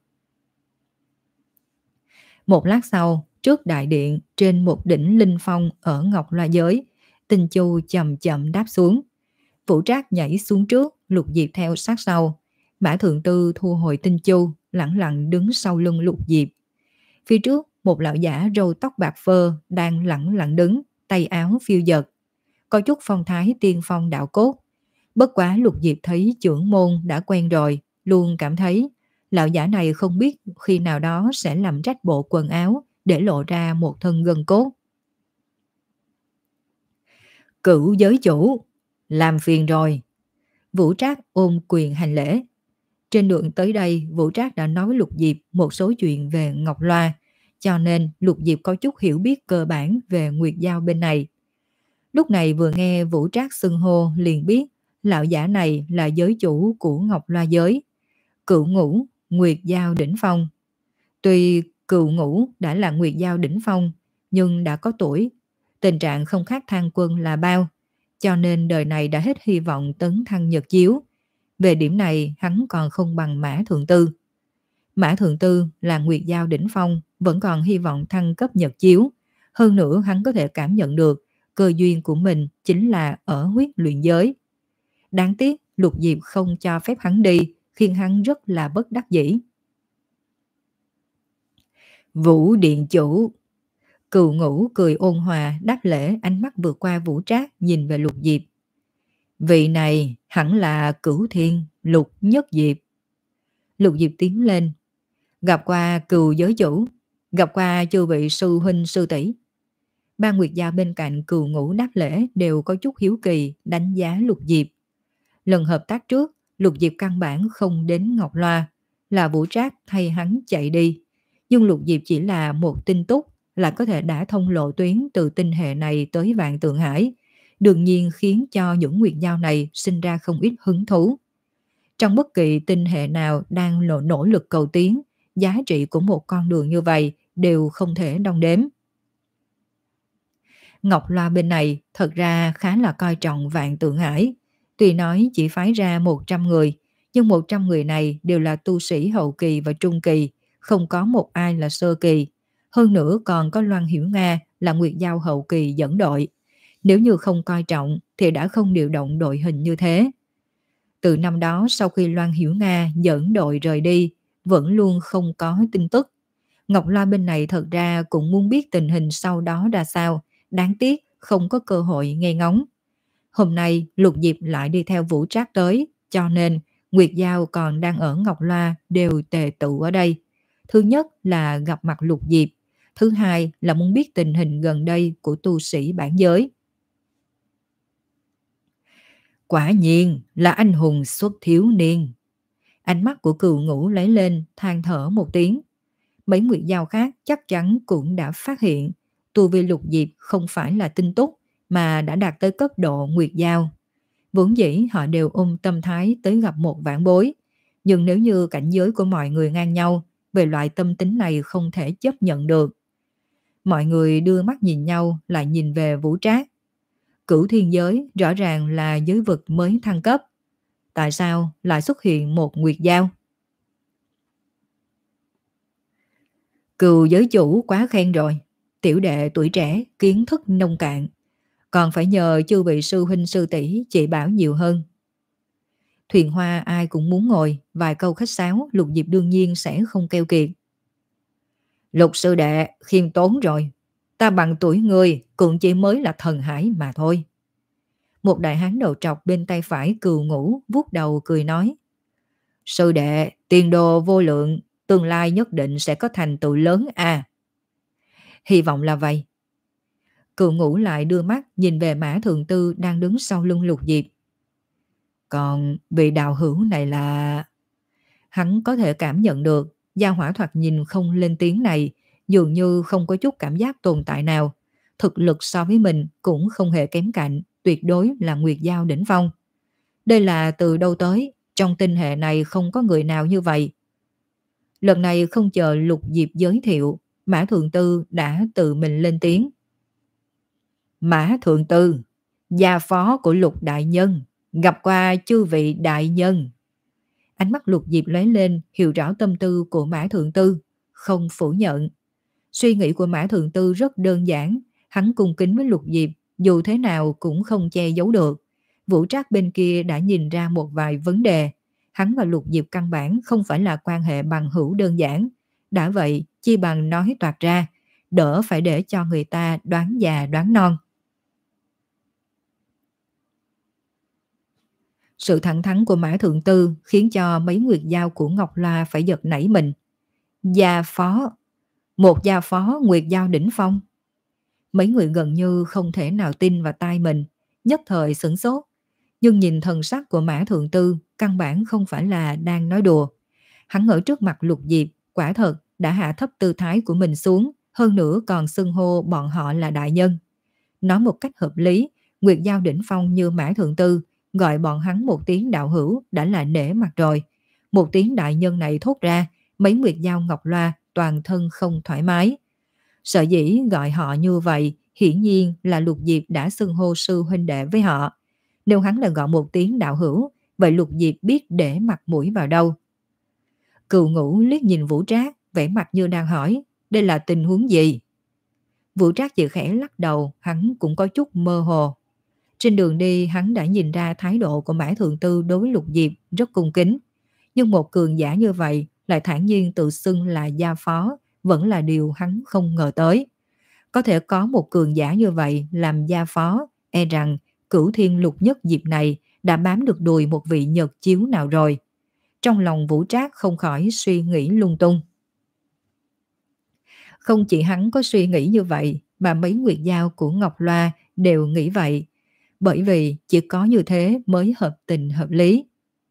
Một lát sau, trước đại điện trên một đỉnh linh phong ở Ngọc Loa giới, tinh chu chậm chậm đáp xuống. Vũ Trác nhảy xuống trước, Lục Diệp theo sát sau. Mã Thượng Tư thu hồi tinh chu, lẳng lặng đứng sau lưng Lục Diệp. Phía trước, một lão giả râu tóc bạc phơ đang lẳng lặng đứng, tay áo phiêu dật. Có chút phong thái tiên phong đạo cốt. Bất quá Lục Diệp thấy trưởng môn đã quen rồi, luôn cảm thấy lão giả này không biết khi nào đó sẽ làm rách bộ quần áo để lộ ra một thân gân cốt. Cửu giới chủ, làm phiền rồi. Vũ Trác ôm quyền hành lễ. Trên đường tới đây, Vũ Trác đã nói với Lục Diệp một số chuyện về Ngọc Loa, cho nên Lục Diệp có chút hiểu biết cơ bản về Nguyệt Giao bên này. Lúc này vừa nghe Vũ Trác xưng hô liền biết lão giả này là giới chủ của Ngọc Loa giới, Cửu Ngũ, Nguyệt Giao đỉnh phong. Tuy Cửu Ngũ đã là Nguyệt Giao đỉnh phong, nhưng đã có tuổi, tình trạng không khác Thang Quân là bao, cho nên đời này đã hết hy vọng tấn thăng nhật chiếu. Về điểm này hắn còn không bằng Mã Thượng Tư. Mã Thượng Tư là Nguyệt Giao đỉnh phong, vẫn còn hy vọng thăng cấp nhật chiếu. Hơn nữa hắn có thể cảm nhận được cơ duyên của mình chính là ở huyết luyện giới. Đáng tiếc Lục Diệp không cho phép hắn đi, khiến hắn rất là bất đắc dĩ. Vũ điện chủ. Cửu Ngũ cười ôn hòa đáp lễ, ánh mắt vượt qua Vũ Trác nhìn về Lục Diệp. Vị này hẳn là Cửu Thiên Lục Nhất Diệp. Lục Diệp tiến lên. Gặp qua Cửu giới chủ, gặp qua chư vị sư huynh sư tỷ. Ba Nguyệt Giao bên cạnh Cửu Ngũ đáp lễ đều có chút hiếu kỳ đánh giá Lục Diệp. Lần hợp tác trước, Lục Diệp căn bản không đến Ngọc Loa, là Vũ Trác thay hắn chạy đi. Nhưng Lục Diệp chỉ là một tinh túc, là có thể đã thông lộ tuyến từ tinh hệ này tới Vạn Tượng Hải, đương nhiên khiến cho những Nguyệt Giao này sinh ra không ít hứng thú. Trong bất kỳ tinh hệ nào đang nỗ, nỗ lực cầu tiến, giá trị của một con đường như vậy đều không thể đong đếm. Ngọc Loa bên này thật ra khá là coi trọng Vạn Tượng Ải. Tuy nói chỉ phái ra một trăm người, nhưng một trăm người này đều là tu sĩ hậu kỳ và trung kỳ, không có một ai là sơ kỳ. Hơn nữa còn có Loan Hiểu Nga là Nguyệt Giao hậu kỳ dẫn đội. Nếu như không coi trọng thì đã không điều động đội hình như thế. Từ năm đó sau khi Loan Hiểu Nga dẫn đội rời đi, vẫn luôn không có tin tức. Ngọc Loa bên này thật ra cũng muốn biết tình hình sau đó ra sao, đáng tiếc không có cơ hội nghe ngóng. Hôm nay Lục Diệp lại đi theo Vũ Trác tới, cho nên Nguyệt Giao còn đang ở Ngọc Loa đều tề tụ ở đây. Thứ nhất là gặp mặt Lục Diệp, thứ hai là muốn biết tình hình gần đây của tu sĩ bản giới. Quả nhiên là anh hùng xuất thiếu niên. Ánh mắt của Cừu Ngũ lấy lên, than thở một tiếng. Mấy Nguyệt Giao khác chắc chắn cũng đã phát hiện tu vi Lục Diệp không phải là tinh túc mà đã đạt tới cấp độ Nguyệt Giao. Vốn dĩ họ đều ôm tâm thái tới gặp một vãn bối, nhưng nếu như cảnh giới của mọi người ngang nhau, về loại tâm tính này không thể chấp nhận được. Mọi người đưa mắt nhìn nhau lại nhìn về Vũ Trác. Cửu thiên giới rõ ràng là giới vực mới thăng cấp. Tại sao lại xuất hiện một Nguyệt Giao? Cừu giới chủ quá khen rồi. Tiểu đệ tuổi trẻ, kiến thức nông cạn. Còn phải nhờ chư vị sư huynh sư tỷ chỉ bảo nhiều hơn. Thuyền hoa ai cũng muốn ngồi, vài câu khách sáo Lục Diệp đương nhiên sẽ không keo kiệt. Lục sư đệ khiêm tốn rồi. Ta bằng tuổi người cũng chỉ mới là thần hải mà thôi. Một đại hán đầu trọc bên tay phải Cừu Ngũ vuốt đầu cười nói. Sư đệ, tiền đồ vô lượng, tương lai nhất định sẽ có thành tựu lớn à. Hy vọng là vậy. Cừu Ngũ lại đưa mắt nhìn về Mã Thượng Tư đang đứng sau lưng Lục Diệp. Còn vị đạo hữu này là... Hắn có thể cảm nhận được gia hỏa thoạt nhìn không lên tiếng này dường như không có chút cảm giác tồn tại nào. Thực lực so với mình cũng không hề kém cạnh, tuyệt đối là Nguyệt Giao đỉnh phong. Đây là từ đâu tới, trong tinh hệ này không có người nào như vậy. Lần này không chờ Lục Diệp giới thiệu, Mã Thượng Tư đã tự mình lên tiếng. Mã Thượng Tư, gia phó của Lục Đại Nhân, gặp qua chư vị đại nhân. Ánh mắt Lục Diệp lóe lên, hiểu rõ tâm tư của Mã Thượng Tư, không phủ nhận. Suy nghĩ của Mã Thượng Tư rất đơn giản, hắn cung kính với Lục Diệp, dù thế nào cũng không che giấu được. Vũ Trác bên kia đã nhìn ra một vài vấn đề. Hắn và Lục Diệp căn bản không phải là quan hệ bằng hữu đơn giản. Đã vậy, chi bằng nói toạc ra, đỡ phải để cho người ta đoán già đoán non. Sự thẳng thắn của Mã Thượng Tư khiến cho mấy Nguyệt Giao của Ngọc Loa phải giật nảy mình. Gia phó, một gia phó Nguyệt Giao đỉnh phong. Mấy người gần như không thể nào tin vào tai mình, nhất thời sửng sốt. Nhưng nhìn thần sắc của Mã Thượng Tư, căn bản không phải là đang nói đùa. Hắn ở trước mặt Lục Diệp, quả thật đã hạ thấp tư thái của mình xuống, hơn nữa còn xưng hô bọn họ là đại nhân. Nói một cách hợp lý, Nguyệt Giao đỉnh phong như Mã Thượng Tư, gọi bọn hắn một tiếng đạo hữu đã là nể mặt rồi. Một tiếng đại nhân này thốt ra, mấy Nguyệt Giao Ngọc Loa toàn thân không thoải mái. Sở dĩ gọi họ như vậy, hiển nhiên là Lục Diệp đã xưng hô sư huynh đệ với họ. Nếu hắn là gọi một tiếng đạo hữu, vậy Lục Diệp biết để mặt mũi vào đâu. Cừu Ngũ liếc nhìn Vũ Trác, vẻ mặt như đang hỏi, đây là tình huống gì? Vũ Trác chỉ khẽ lắc đầu, hắn cũng có chút mơ hồ. Trên đường đi hắn đã nhìn ra thái độ của Mã Thượng Tư đối với Lục Diệp rất cung kính. Nhưng một cường giả như vậy lại thản nhiên tự xưng là gia phó, vẫn là điều hắn không ngờ tới. Có thể có một cường giả như vậy làm gia phó, e rằng Cửu Thiên Lục Nhất Diệp này đã bám được đùi một vị nhật chiếu nào rồi. Trong lòng Vũ Trác không khỏi suy nghĩ lung tung. Không chỉ hắn có suy nghĩ như vậy, mà mấy Nguyệt Giao của Ngọc Loa đều nghĩ vậy. Bởi vì chỉ có như thế mới hợp tình hợp lý.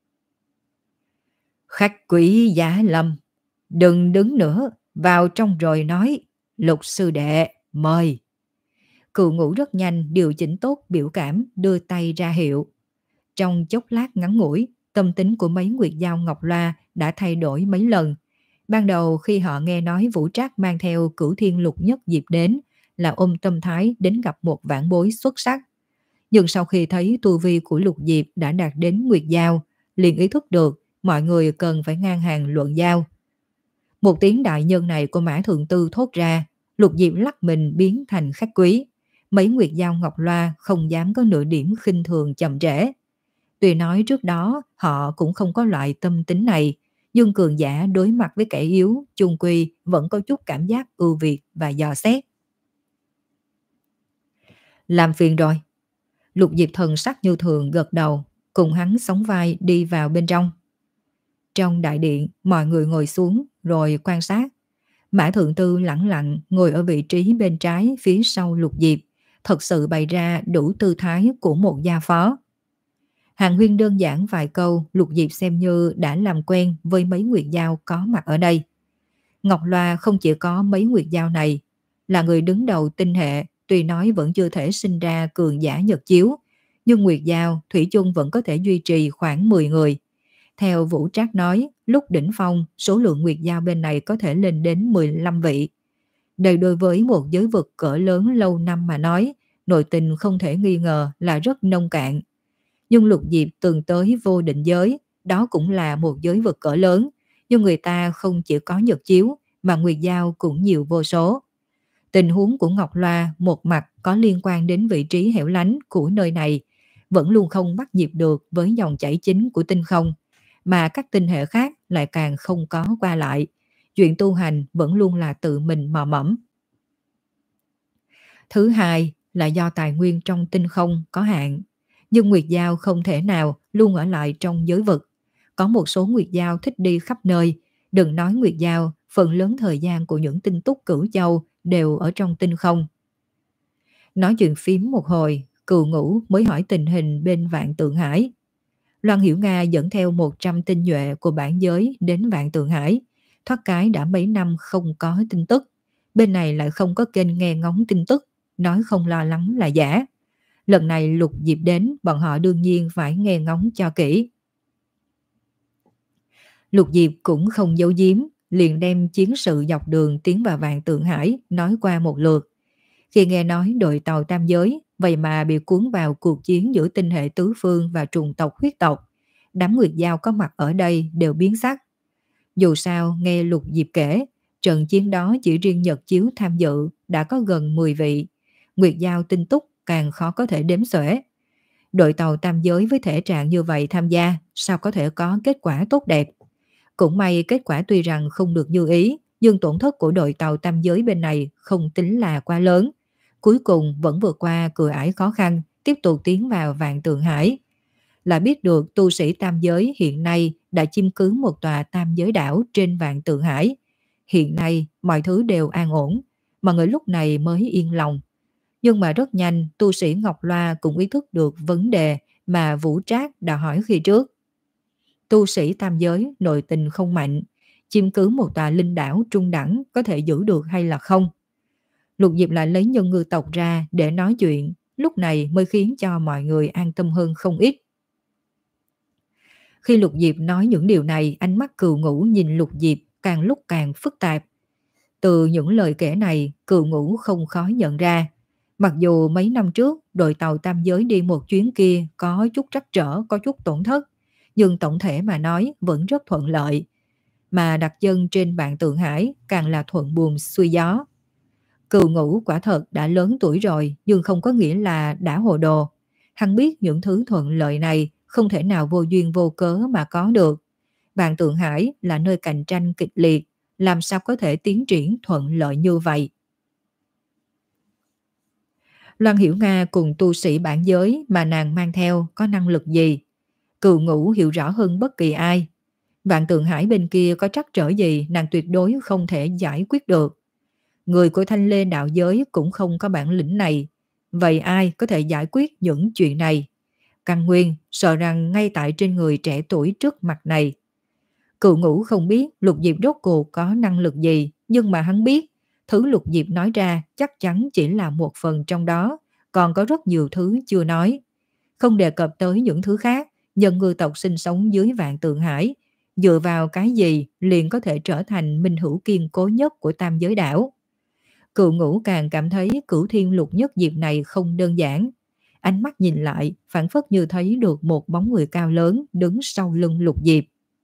Khách quý Giả Lâm, đừng đứng nữa, vào trong rồi nói. Lục sư đệ, mời. Cừu Ngũ rất nhanh điều chỉnh tốt biểu cảm, đưa tay ra hiệu. Trong chốc lát ngắn ngủi, tâm tính của mấy Nguyệt Giao Ngọc Loa đã thay đổi mấy lần. Ban đầu khi họ nghe nói Vũ Trác mang theo Cửu Thiên Lục Nhất Diệp đến là ôm tâm thái đến gặp một vãn bối xuất sắc. Nhưng sau khi thấy tu vi của Lục Diệp đã đạt đến Nguyệt Giao, liền ý thức được mọi người cần phải ngang hàng luận giao. Một tiếng đại nhân này của Mã Thượng Tư thốt ra, Lục Diệp lắc mình biến thành khách quý. Mấy Nguyệt Giao Ngọc Loa không dám có nửa điểm khinh thường chậm trễ. Tuy nói trước đó họ cũng không có loại tâm tính này, nhưng cường giả đối mặt với kẻ yếu, chung quy vẫn có chút cảm giác ưu việt và dò xét. Làm phiền rồi. Lục Diệp thần sắc như thường gật đầu, cùng hắn sóng vai đi vào bên trong. Trong đại điện, mọi người ngồi xuống rồi quan sát. Mã Thượng Tư lẳng lặng ngồi ở vị trí bên trái phía sau Lục Diệp, thật sự bày ra đủ tư thái của một gia phó. Hàng Huyên đơn giản vài câu, Lục Diệp xem như đã làm quen với mấy Nguyệt Giao có mặt ở đây. Ngọc Loa không chỉ có mấy Nguyệt Giao này, là người đứng đầu tinh hệ, tuy nói vẫn chưa thể sinh ra cường giả nhật chiếu, nhưng Nguyệt Giao thủy chung vẫn có thể duy trì khoảng mười người. Theo Vũ Trác nói, lúc đỉnh phong, số lượng Nguyệt Giao bên này có thể lên đến mười lăm vị. Đây đối với một giới vực cỡ lớn lâu năm mà nói, nội tình không thể nghi ngờ là rất nông cạn. Nhưng Lục Diệp từng tới vô định giới, đó cũng là một giới vực cỡ lớn, nhưng người ta không chỉ có nhật chiếu, mà Nguyệt Giao cũng nhiều vô số. Tình huống của Ngọc Loa một mặt có liên quan đến vị trí hẻo lánh của nơi này, vẫn luôn không bắt nhịp được với dòng chảy chính của tinh không, mà các tinh hệ khác lại càng không có qua lại. Chuyện tu hành vẫn luôn là tự mình mò mẫm. Thứ hai là do tài nguyên trong tinh không có hạn, nhưng Nguyệt Giao không thể nào luôn ở lại trong giới vực. Có một số Nguyệt Giao thích đi khắp nơi, đừng nói Nguyệt Giao, phần lớn thời gian của những tinh túc Cửu Châu đều ở trong tinh không. Nói chuyện phím một hồi, Cừu Ngũ mới hỏi tình hình bên Vạn Tượng Hải. Loan Hiểu Nga dẫn theo một trăm tinh nhuệ của bản giới đến Vạn Tượng Hải, thoát cái đã mấy năm không có tin tức. Bên này lại không có kênh nghe ngóng tin tức, nói không lo lắng là giả. Lần này Lục Diệp đến, bọn họ đương nhiên phải nghe ngóng cho kỹ. Lục Diệp cũng không giấu giếm, liền đem chiến sự dọc đường tiến vào Vạn Tượng Hải nói qua một lượt. Khi nghe nói đội tàu tam giới vậy mà bị cuốn vào cuộc chiến giữa tinh hệ tứ phương và trùng tộc huyết tộc, đám Nguyệt Giao có mặt ở đây đều biến sắc. Dù sao nghe Lục Diệp kể, trận chiến đó chỉ riêng Nhật Chiếu tham dự đã có gần mười vị. Nguyệt Giao tinh túc càng khó có thể đếm xuể. Đội tàu tam giới với thể trạng như vậy tham gia, sao có thể có kết quả tốt đẹp. Cũng may kết quả tuy rằng không được như ý, nhưng tổn thất của đội tàu tam giới bên này không tính là quá lớn. Cuối cùng vẫn vượt qua cửa ải khó khăn, tiếp tục tiến vào Vạn Tượng Hải. Là biết được tu sĩ tam giới hiện nay đã chiếm cứ một tòa tam giới đảo trên Vạn Tượng Hải. Hiện nay mọi thứ đều an ổn, mọi người lúc này mới yên lòng. Nhưng mà rất nhanh, tu sĩ Ngọc Loa cũng ý thức được vấn đề mà Vũ Trác đã hỏi khi trước. Tu sĩ tam giới nội tình không mạnh, chiếm cứ một tòa linh đảo trung đẳng có thể giữ được hay là không? Lục Diệp lại lấy nhân ngư tộc ra để nói chuyện, lúc này mới khiến cho mọi người an tâm hơn không ít. Khi Lục Diệp nói những điều này, ánh mắt Cừu Ngũ nhìn Lục Diệp càng lúc càng phức tạp. Từ những lời kể này, Cừu Ngũ không khó nhận ra. Mặc dù mấy năm trước, đội tàu tam giới đi một chuyến kia có chút trắc trở, có chút tổn thất, nhưng tổng thể mà nói vẫn rất thuận lợi. Mà đặt chân trên Vạn Tượng Hải càng là thuận buồm xuôi gió. Cừu Ngũ quả thật đã lớn tuổi rồi, nhưng không có nghĩa là đã hồ đồ. Hắn biết những thứ thuận lợi này không thể nào vô duyên vô cớ mà có được. Vạn Tượng Hải là nơi cạnh tranh kịch liệt, làm sao có thể tiến triển thuận lợi như vậy. Loan Hiểu Nga cùng tu sĩ bản giới mà nàng mang theo có năng lực gì? Cừu Ngũ hiểu rõ hơn bất kỳ ai. Vạn Tượng Hải bên kia có trắc trở gì nàng tuyệt đối không thể giải quyết được. Người của Thanh Lê đạo giới cũng không có bản lĩnh này. Vậy ai có thể giải quyết những chuyện này? Căn nguyên sợ rằng ngay tại trên người trẻ tuổi trước mặt này. Cừu Ngũ không biết Lục Diệp rốt cuộc có năng lực gì, nhưng mà hắn biết thứ Lục Diệp nói ra chắc chắn chỉ là một phần trong đó, còn có rất nhiều thứ chưa nói. Không đề cập tới những thứ khác, nhân ngư tộc sinh sống dưới Vạn Tượng Hải, dựa vào cái gì liền có thể trở thành minh hữu kiên cố nhất của tam giới đảo. Cựu Ngũ càng cảm thấy Cửu Thiên Lục Nhất Diệp này không đơn giản. Ánh mắt nhìn lại, phảng phất như thấy được một bóng người cao lớn đứng sau lưng Lục Diệp.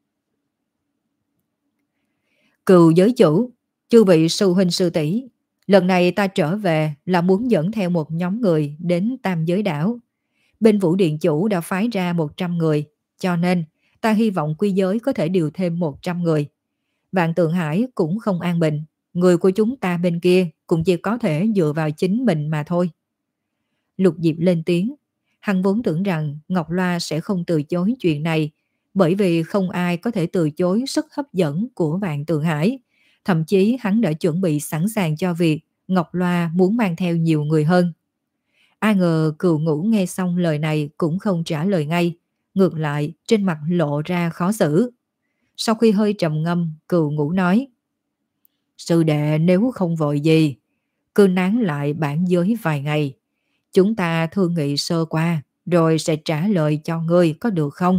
Cựu giới chủ, chư vị sư huynh sư tỷ, lần này ta trở về là muốn dẫn theo một nhóm người đến tam giới đảo. Bên Vũ Điện chủ đã phái ra một trăm người, cho nên ta hy vọng quy giới có thể điều thêm một trăm người. Vạn Tượng Hải cũng không an bình, người của chúng ta bên kia cũng chỉ có thể dựa vào chính mình mà thôi. Lục Diệp lên tiếng, hắn vốn tưởng rằng Ngọc Loa sẽ không từ chối chuyện này, bởi vì không ai có thể từ chối sức hấp dẫn của Vạn Tượng Hải. Thậm chí hắn đã chuẩn bị sẵn sàng cho việc Ngọc Loa muốn mang theo nhiều người hơn. Ai ngờ Cừu Ngũ nghe xong lời này cũng không trả lời ngay, ngược lại trên mặt lộ ra khó xử. Sau khi hơi trầm ngâm, Cừu Ngũ nói: Sư đệ nếu không vội gì, cứ nán lại bản giới vài ngày. Chúng ta thương nghị sơ qua, rồi sẽ trả lời cho ngươi có được không?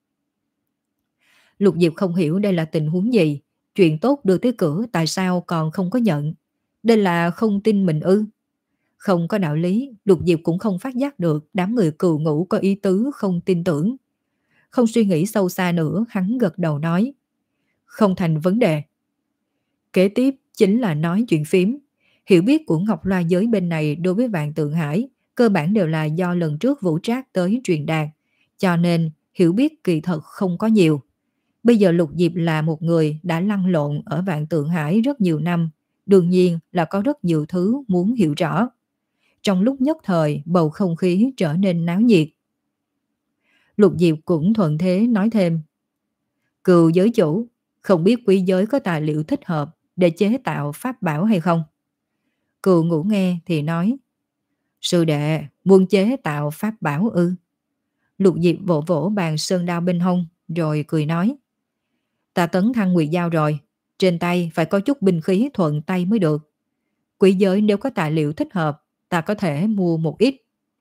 Lục Diệp không hiểu đây là tình huống gì. Chuyện tốt đưa tới cửa tại sao còn không có nhận? Đây là không tin mình ư? Không có đạo lý, Lục Diệp cũng không phát giác được đám người Cừu Ngũ có ý tứ không tin tưởng. Không suy nghĩ sâu xa nữa, hắn gật đầu nói: Không thành vấn đề. Kế tiếp chính là nói chuyện phím. Hiểu biết của Ngọc Loa giới bên này đối với Vạn Tượng Hải cơ bản đều là do lần trước Vũ Trác tới truyền đạt, cho nên hiểu biết kỳ thật không có nhiều. Bây giờ Lục Diệp là một người đã lăn lộn ở Vạn Tượng Hải rất nhiều năm, đương nhiên là có rất nhiều thứ muốn hiểu rõ. Trong lúc nhất thời, bầu không khí trở nên náo nhiệt. Lục Diệp cũng thuận thế nói thêm: Cừu giới chủ, không biết quý giới có tài liệu thích hợp để chế tạo pháp bảo hay không? Cừu Ngũ nghe thì nói: Sư đệ, muốn chế tạo pháp bảo ư? Lục Diệp vỗ vỗ bàn sơn đao bên hông, rồi cười nói: Ta tấn thăng nguyệt giao rồi, trên tay phải có chút binh khí thuận tay mới được. Quý giới nếu có tài liệu thích hợp, ta có thể mua một ít.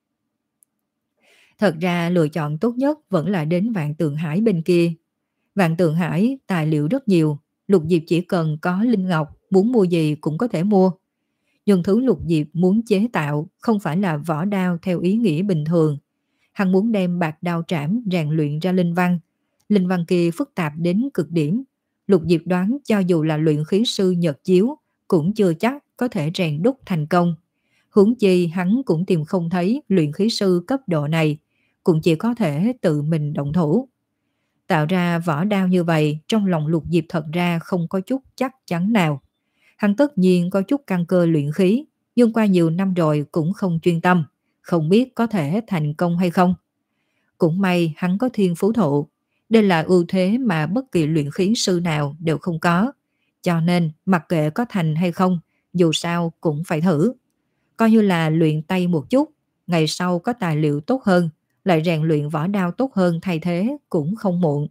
Thật ra lựa chọn tốt nhất vẫn là đến Vạn Tượng Hải bên kia. Vạn Tượng Hải tài liệu rất nhiều, Lục Diệp chỉ cần có linh ngọc, muốn mua gì cũng có thể mua. Nhưng thứ Lục Diệp muốn chế tạo không phải là võ đao theo ý nghĩa bình thường. Hắn muốn đem bạc đao trảm rèn luyện ra linh văn. Linh văn kia phức tạp đến cực điểm. Lục Diệp đoán cho dù là luyện khí sư Nhật Chiếu cũng chưa chắc có thể rèn đúc thành công. Huống chi hắn cũng tìm không thấy luyện khí sư cấp độ này, cũng chỉ có thể tự mình động thủ. Tạo ra võ đao như vậy trong lòng Lục Diệp thật ra không có chút chắc chắn nào. Hắn tất nhiên có chút căn cơ luyện khí, nhưng qua nhiều năm rồi cũng không chuyên tâm, không biết có thể thành công hay không. Cũng may hắn có thiên phú thụ, đây là ưu thế mà bất kỳ luyện khí sư nào đều không có. Cho nên mặc kệ có thành hay không, dù sao cũng phải thử. Coi như là luyện tay một chút, ngày sau có tài liệu tốt hơn, lại rèn luyện võ đao tốt hơn thay thế cũng không muộn.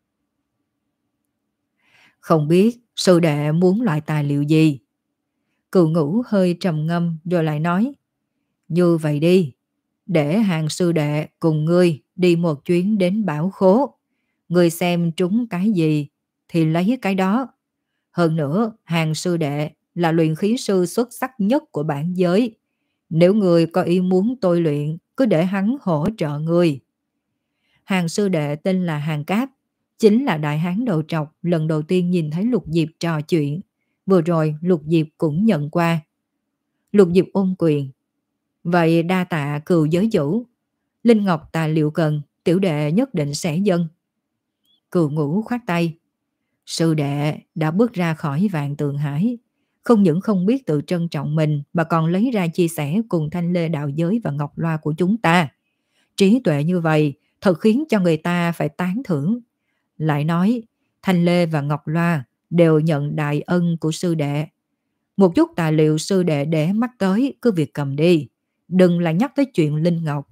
Không biết sư đệ muốn loại tài liệu gì? Cừu Ngũ hơi trầm ngâm rồi lại nói: Như vậy đi, để hàng sư đệ cùng ngươi đi một chuyến đến bảo khố. Ngươi xem trúng cái gì thì lấy cái đó. Hơn nữa, hàng sư đệ là luyện khí sư xuất sắc nhất của bản giới. Nếu ngươi có ý muốn tôi luyện, cứ để hắn hỗ trợ ngươi. Hàng sư đệ tên là Hàng Cáp, chính là đại hán đầu trọc lần đầu tiên nhìn thấy Lục Diệp trò chuyện. Vừa rồi Lục Diệp cũng nhận qua. Lục Diệp ôm quyền: Vậy đa tạ Cừu giới chủ. Linh ngọc tài liệu cần, tiểu đệ nhất định sẽ dâng. Cừu Ngũ khoát tay: Sư đệ đã bước ra khỏi Vạn Tượng Hải, không những không biết tự trân trọng mình mà còn lấy ra chia sẻ cùng Thanh Lê đạo giới và Ngọc Loa của chúng ta. Trí tuệ như vậy thật khiến cho người ta phải tán thưởng. Lại nói, Thanh Lê và Ngọc Loa đều nhận đại ân của sư đệ. Một chút tài liệu sư đệ để mắt tới cứ việc cầm đi, đừng lại nhắc tới chuyện Linh Ngọc.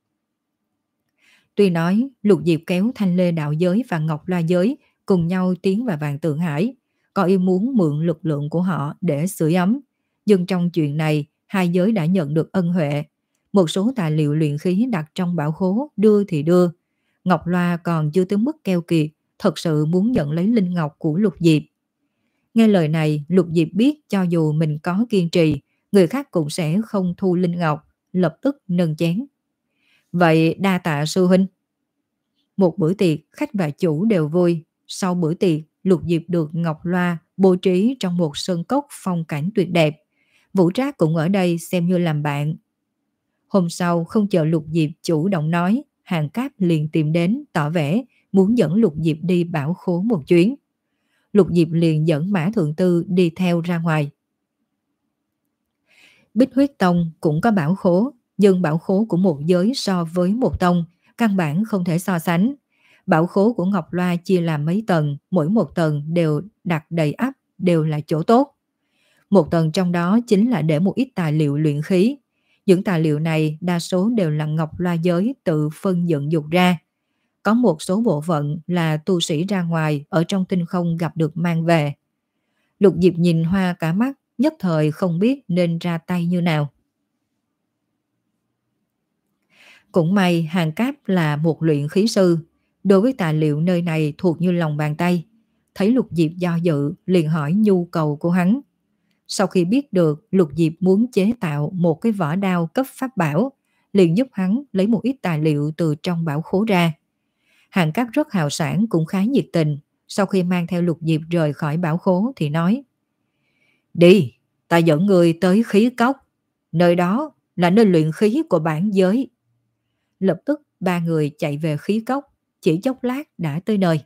Tuy nói Lục Diệp kéo Thanh Lê đạo giới và Ngọc Loa giới cùng nhau tiến vào Vạn Tượng Hải, có ý muốn mượn lực lượng của họ để sưởi ấm, nhưng trong chuyện này hai giới đã nhận được ân huệ. Một số tài liệu luyện khí đặt trong bảo khố đưa thì đưa. Ngọc Loa còn chưa tới mức keo kiệt, thật sự muốn nhận lấy linh ngọc của Lục Diệp. Nghe lời này, Lục Diệp biết cho dù mình có kiên trì, người khác cũng sẽ không thu linh ngọc, lập tức nâng chén. Vậy đa tạ sư huynh. Một bữa tiệc, khách và chủ đều vui. Sau bữa tiệc, Lục Diệp được Ngọc Loa bố trí trong một sơn cốc phong cảnh tuyệt đẹp. Vũ Trác cũng ở đây xem như làm bạn. Hôm sau, không chờ Lục Diệp chủ động nói, Hàng Cáp liền tìm đến tỏ vẻ muốn dẫn Lục Diệp đi bảo khố một chuyến. Lục Diệp liền dẫn Mã Thượng Tư đi theo ra ngoài. Bích Huyết Tông cũng có bảo khố, nhưng bảo khố của một giới so với một tông, căn bản không thể so sánh. Bảo khố của Ngọc Loa chia làm mấy tầng, mỗi một tầng đều đặt đầy ắp, đều là chỗ tốt. Một tầng trong đó chính là để một ít tài liệu luyện khí. Những tài liệu này đa số đều là Ngọc Loa giới tự phân dựng dục ra. Có một số bộ phận là tu sĩ ra ngoài ở trong tinh không gặp được mang về. Lục Diệp nhìn hoa cả mắt, nhất thời không biết nên ra tay như nào. Cũng may Hàng Cáp là một luyện khí sư, đối với tài liệu nơi này thuộc như lòng bàn tay. Thấy Lục Diệp do dự, liền hỏi nhu cầu của hắn. Sau khi biết được Lục Diệp muốn chế tạo một cái vỏ đao cấp pháp bảo, liền giúp hắn lấy một ít tài liệu từ trong bảo khố ra. Hàng Cáp rất hào sảng cũng khá nhiệt tình, sau khi mang theo Lục Diệp rời khỏi bảo khố thì nói: Đi, ta dẫn người tới khí cốc, nơi đó là nơi luyện khí của bản giới. Lập tức ba người chạy về khí cốc, chỉ chốc lát đã tới nơi.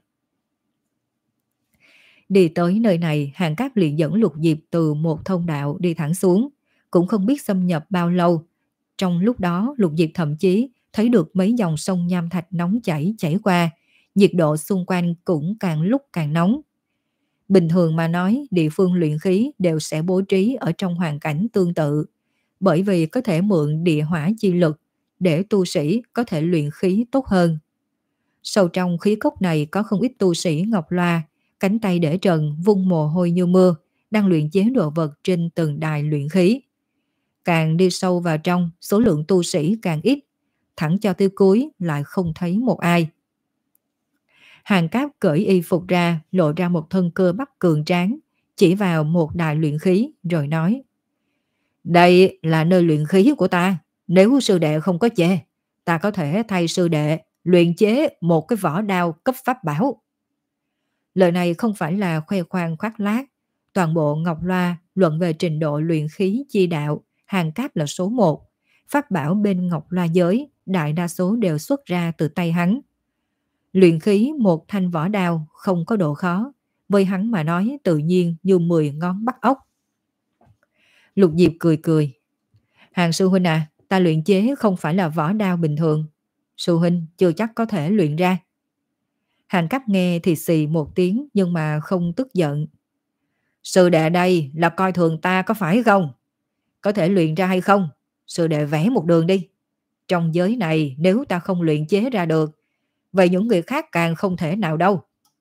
Đi tới nơi này, Hàng Cáp liền dẫn Lục Diệp từ một thông đạo đi thẳng xuống, cũng không biết xâm nhập bao lâu. Trong lúc đó, Lục Diệp thậm chí thấy được mấy dòng sông nham thạch nóng chảy chảy qua, nhiệt độ xung quanh cũng càng lúc càng nóng. Bình thường mà nói, địa phương luyện khí đều sẽ bố trí ở trong hoàn cảnh tương tự, bởi vì có thể mượn địa hỏa chi lực để tu sĩ có thể luyện khí tốt hơn. Sâu trong khí cốc này có không ít tu sĩ Ngọc Loa, cánh tay để trần, vung mồ hôi như mưa, đang luyện chế đồ vật trên từng đài luyện khí. Càng đi sâu vào trong, số lượng tu sĩ càng ít, thẳng cho tới cuối lại không thấy một ai. Hàng Cáp cởi y phục ra, lộ ra một thân cơ bắp cường tráng, chỉ vào một đài luyện khí rồi nói: Đây là nơi luyện khí của ta, nếu sư đệ không có chê, ta có thể thay sư đệ luyện chế một cái vỏ đao cấp pháp bảo. Lời này không phải là khoe khoang khoác lác, toàn bộ Ngọc Loa luận về trình độ luyện khí chi đạo, Hàng Cáp là số một. Pháp bảo bên Ngọc Loa giới, đại đa số đều xuất ra từ tay hắn. Luyện khí một thanh vỏ đao không có độ khó, với hắn mà nói tự nhiên như mười ngón bắt ốc. Lục Diệp cười cười: Hàng sư huynh à, ta luyện chế không phải là vỏ đao bình thường, sư huynh chưa chắc có thể luyện ra. Hàng Cáp nghe thì xì một tiếng nhưng mà không tức giận. Sư đệ đây là coi thường ta có phải không? Có thể luyện ra hay không? Sư đệ vẽ một đường đi. Trong giới này nếu ta không luyện chế ra được, vậy những người khác càng không thể nào đâu.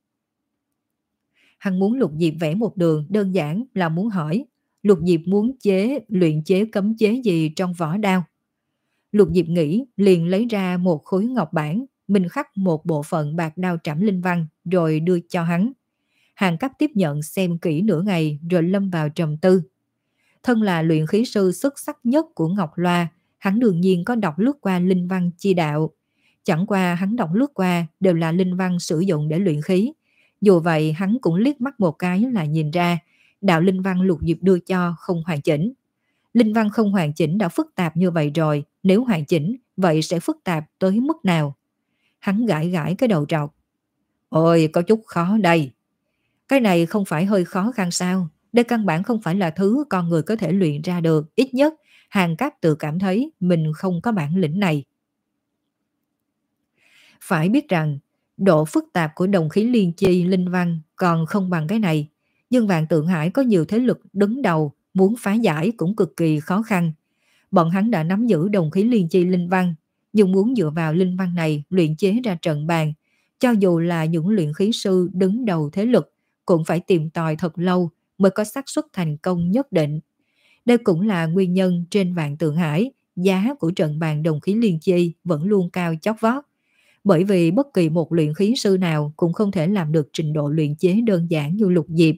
Hắn muốn Lục Diệp vẽ một đường đơn giản là muốn hỏi Lục Diệp muốn chế luyện chế cấm chế gì trong vỏ đao. Lục Diệp nghĩ liền lấy ra một khối ngọc bản, minh khắc một bộ phận bạc đao trảm linh văn rồi đưa cho hắn. Hàng Cáp tiếp nhận xem kỹ nửa ngày rồi lâm vào trầm tư. Thân là luyện khí sư xuất sắc nhất của Ngọc Loa, hắn đương nhiên có đọc lướt qua linh văn chi đạo. Chẳng qua hắn đọc lướt qua đều là linh văn sử dụng để luyện khí. Dù vậy hắn cũng liếc mắt một cái là nhìn ra đạo linh văn Lục Diệp đưa cho không hoàn chỉnh. Linh văn không hoàn chỉnh đã phức tạp như vậy rồi, nếu hoàn chỉnh vậy sẽ phức tạp tới mức nào? Hắn gãi gãi cái đầu trọc. Ôi có chút khó đây. Cái này không phải hơi khó khăn sao? Đây căn bản không phải là thứ con người có thể luyện ra được. Ít nhất Hàng Cáp tự cảm thấy mình không có bản lĩnh này. Phải biết rằng độ phức tạp của đồng khí liên chi linh văn còn không bằng cái này. Nhưng Vạn Tượng Hải có nhiều thế lực đứng đầu, muốn phá giải cũng cực kỳ khó khăn. Bọn hắn đã nắm giữ đồng khí liên chi linh văn, nhưng muốn dựa vào linh văn này luyện chế ra trận bàn, cho dù là những luyện khí sư đứng đầu thế lực, cũng phải tìm tòi thật lâu mới có xác suất thành công nhất định. Đây cũng là nguyên nhân trên Vạn Tượng Hải, giá của trận bàn đồng khí liên chi vẫn luôn cao chót vót. Bởi vì bất kỳ một luyện khí sư nào cũng không thể làm được trình độ luyện chế đơn giản như Lục Diệp.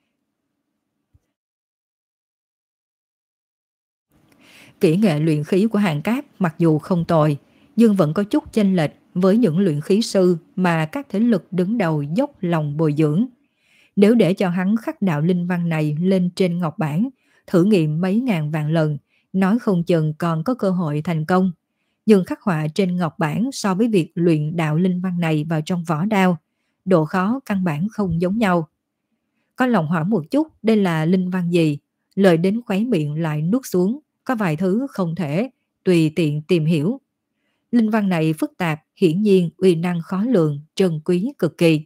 Kỹ nghệ luyện khí của Hàng Cáp mặc dù không tồi, nhưng vẫn có chút chênh lệch với những luyện khí sư mà các thế lực đứng đầu dốc lòng bồi dưỡng. Nếu để cho hắn khắc đạo linh văn này lên trên ngọc bản, thử nghiệm mấy ngàn vạn lần, nói không chừng còn có cơ hội thành công. Nhưng khắc họa trên ngọc bản so với việc luyện đạo linh văn này vào trong vỏ đao, độ khó căn bản không giống nhau. Có lòng hỏi một chút đây là linh văn gì, lời đến khóe miệng lại nuốt xuống, có vài thứ không thể tùy tiện tìm hiểu. Linh văn này phức tạp, hiển nhiên uy năng khó lường, trân quý cực kỳ.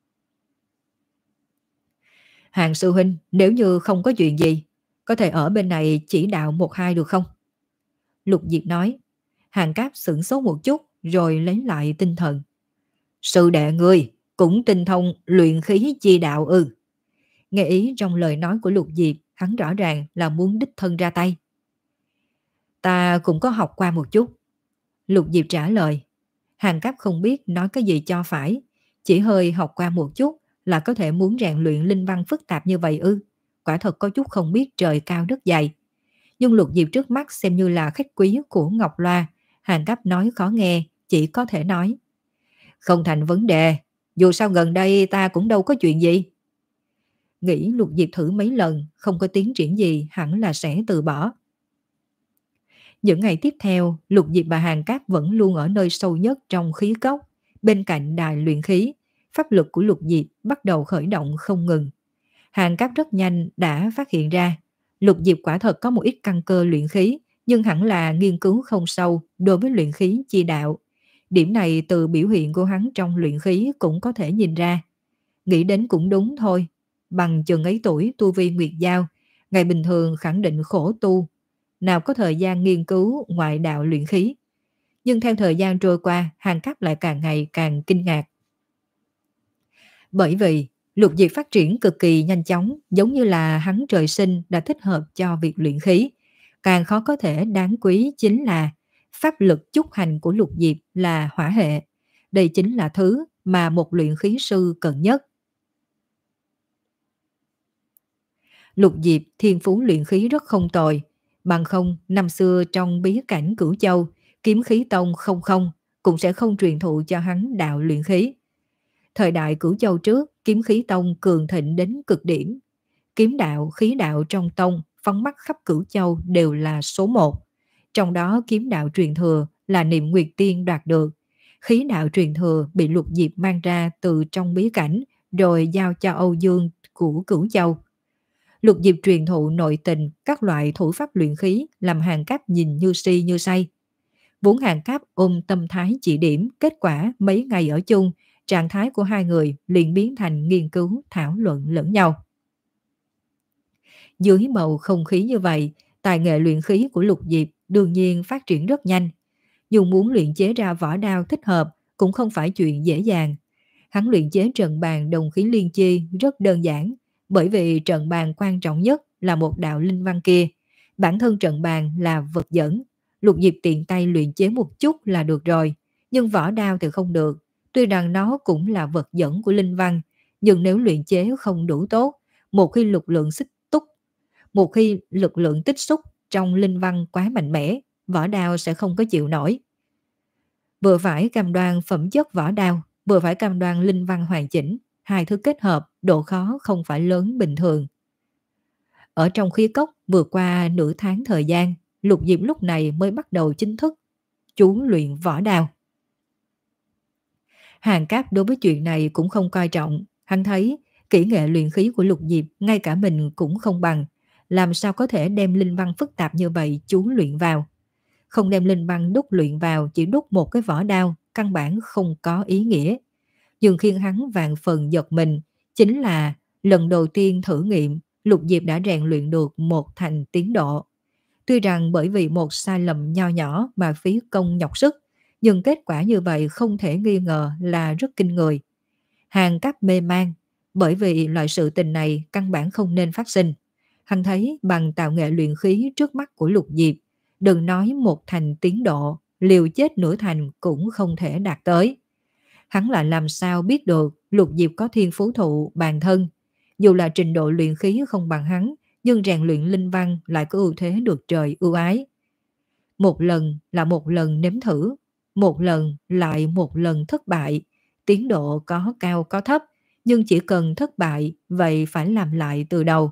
Hàng sư huynh, nếu như không có chuyện gì, có thể ở bên này chỉ đạo một hai được không? Lục Diệp nói. Hàng Cáp sửng sốt một chút rồi lấy lại tinh thần. Sư đệ ngươi cũng tinh thông luyện khí chi đạo ư? Nghe ý trong lời nói của Lục Diệp, hắn rõ ràng là muốn đích thân ra tay. Ta cũng có học qua một chút. Lục Diệp trả lời. Hàng Cáp không biết nói cái gì cho phải, chỉ hơi học qua một chút là có thể muốn rèn luyện linh văn phức tạp như vậy ư? Quả thật có chút không biết trời cao đất dày. Nhưng Lục Diệp trước mắt xem như là khách quý của Ngọc Loa, Hàng Cáp nói khó nghe, chỉ có thể nói. Không thành vấn đề, dù sao gần đây ta cũng đâu có chuyện gì. Nghĩ Lục Diệp thử mấy lần, không có tiến triển gì hẳn là sẽ từ bỏ. Những ngày tiếp theo, Lục Diệp và Hàng Cáp vẫn luôn ở nơi sâu nhất trong khí cốc, bên cạnh đài luyện khí. Pháp lực của Lục Diệp bắt đầu khởi động không ngừng. Hàng Cáp rất nhanh đã phát hiện ra, Lục Diệp quả thật có một ít căn cơ luyện khí, nhưng hẳn là nghiên cứu không sâu đối với luyện khí chi đạo. Điểm này từ biểu hiện của hắn trong luyện khí cũng có thể nhìn ra. Nghĩ đến cũng đúng thôi, bằng chừng ấy tuổi tu vi nguyệt giao, ngày bình thường khẳng định khổ tu, nào có thời gian nghiên cứu ngoại đạo luyện khí. Nhưng theo thời gian trôi qua, Hàng Cáp lại càng ngày càng kinh ngạc. Bởi vì Lục Diệp phát triển cực kỳ nhanh chóng, giống như là hắn trời sinh đã thích hợp cho việc luyện khí. Càng khó có thể đáng quý chính là pháp lực chúc hành của Lục Diệp là hỏa hệ. Đây chính là thứ mà một luyện khí sư cần nhất. Lục Diệp thiên phú luyện khí rất không tồi, bằng không năm xưa trong bí cảnh Cửu Châu, Kiếm Khí Tông không không cũng sẽ không truyền thụ cho hắn đạo luyện khí. Thời đại Cửu Châu trước, Kiếm Khí Tông cường thịnh đến cực điểm. Kiếm đạo, khí đạo trong tông, phóng mắt khắp Cửu Châu đều là số một. Trong đó kiếm đạo truyền thừa là Niệm Nguyệt Tiên đoạt được. Khí đạo truyền thừa bị Lục Diệp mang ra từ trong bí cảnh rồi giao cho Âu Dương của Cửu Châu. Lục Diệp truyền thụ nội tình các loại thủ pháp luyện khí làm Hàng Cáp nhìn như si như say. Vốn Hàng Cáp ôm tâm thái chỉ điểm, kết quả mấy ngày ở chung, trạng thái của hai người liền biến thành nghiên cứu thảo luận lẫn nhau. Dưới bầu không khí như vậy, tài nghệ luyện khí của Lục Diệp đương nhiên phát triển rất nhanh. Dù muốn luyện chế ra vỏ đao thích hợp cũng không phải chuyện dễ dàng. Hắn luyện chế trận bàn đồng khí liên chi rất đơn giản, bởi vì trận bàn quan trọng nhất là một đạo linh văn kia. Bản thân trận bàn là vật dẫn, Lục Diệp tiện tay luyện chế một chút là được rồi, nhưng vỏ đao thì không được. Tuy rằng nó cũng là vật dẫn của linh văn, nhưng nếu luyện chế không đủ tốt, một khi lực lượng xích túc, một khi lực lượng tích xúc trong linh văn quá mạnh mẽ, vỏ đao sẽ không có chịu nổi. Vừa phải cam đoan phẩm chất vỏ đao, vừa phải cam đoan linh văn hoàn chỉnh, hai thứ kết hợp, độ khó không phải lớn bình thường. Ở trong khí cốc vừa qua nửa tháng thời gian, Lục Diệp lúc này mới bắt đầu chính thức chú luyện vỏ đao. Hàng Cáp đối với chuyện này cũng không coi trọng, hắn thấy kỹ nghệ luyện khí của Lục Diệp ngay cả mình cũng không bằng, làm sao có thể đem linh văn phức tạp như vậy chú luyện vào. Không đem linh văn đúc luyện vào, chỉ đúc một cái vỏ đao, căn bản không có ý nghĩa. Nhưng khiến hắn vạn phần giật mình chính là lần đầu tiên thử nghiệm, Lục Diệp đã rèn luyện được một thành tiến độ. Tuy rằng bởi vì một sai lầm nho nhỏ mà phí công nhọc sức, nhưng kết quả như vậy không thể nghi ngờ là rất kinh người. Hàng Cáp mê man, bởi vì loại sự tình này căn bản không nên phát sinh. Hắn thấy bằng tạo nghệ luyện khí trước mắt của Lục Diệp, đừng nói một thành tiến độ, liều chết nửa thành cũng không thể đạt tới. Hắn lại làm sao biết được Lục Diệp có thiên phú thụ bàn thân. Dù là trình độ luyện khí không bằng hắn, nhưng rèn luyện linh văn lại có ưu thế được trời ưu ái. Một lần là một lần nếm thử, một lần lại một lần thất bại. Tiến độ có cao có thấp, nhưng chỉ cần thất bại, vậy phải làm lại từ đầu.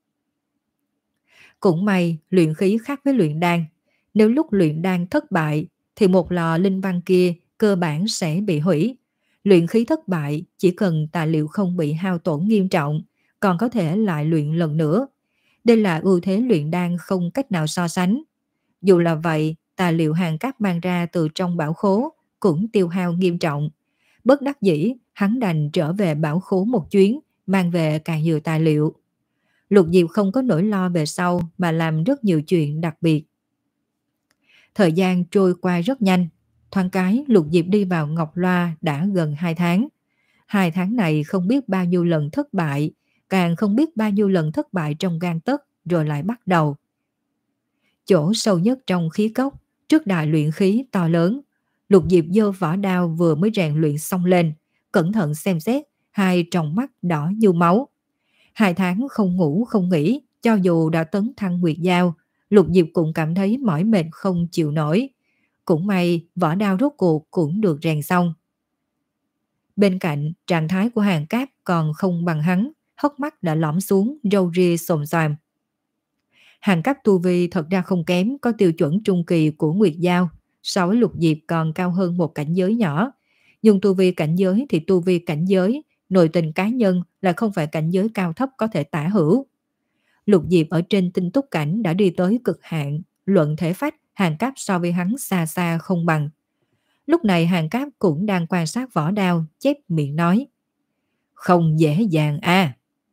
Cũng may luyện khí khác với luyện đan. Nếu lúc luyện đan thất bại, thì một lò linh văn kia cơ bản sẽ bị hủy. Luyện khí thất bại chỉ cần tài liệu không bị hao tổn nghiêm trọng, còn có thể lại luyện lần nữa. Đây là ưu thế luyện đan không cách nào so sánh. Dù là vậy, tài liệu Hàng Cáp mang ra từ trong bảo khố cũng tiêu hao nghiêm trọng. Bất đắc dĩ, hắn đành trở về bảo khố một chuyến, mang về càng nhiều tài liệu. Lục Diệp không có nỗi lo về sau mà làm rất nhiều chuyện đặc biệt. Thời gian trôi qua rất nhanh. Thoáng cái Lục Diệp đi vào Ngọc Loa đã gần hai tháng. Hai tháng này không biết bao nhiêu lần thất bại, càng không biết bao nhiêu lần thất bại trong gang tấc rồi lại bắt đầu. Chỗ sâu nhất trong khí cốc, trước đài luyện khí to lớn, Lục Diệp giơ vỏ đao vừa mới rèn luyện xong lên, cẩn thận xem xét, hai tròng mắt đỏ như máu. Hai tháng không ngủ không nghỉ, cho dù đã tấn thăng nguyệt giao, Lục Diệp cũng cảm thấy mỏi mệt không chịu nổi. Cũng may vỏ đao rốt cuộc cũng được rèn xong. Bên cạnh, trạng thái của Hàng Cáp còn không bằng hắn, hốc mắt đã lõm xuống, râu ria xồm xoàm. Hàng Cáp tu vi thật ra không kém, có tiêu chuẩn trung kỳ của Nguyệt Giao, so với Lục Diệp còn cao hơn một cảnh giới nhỏ. Nhưng tu vi cảnh giới thì tu vi cảnh giới, nội tình cá nhân là không phải cảnh giới cao thấp có thể tả hữu. Lục Diệp ở trên tinh túc cảnh đã đi tới cực hạn, luận thể phách Hàng Cáp so với hắn xa xa không bằng. Lúc này Hàng Cáp cũng đang quan sát vỏ đao, chép miệng nói: không dễ dàng à.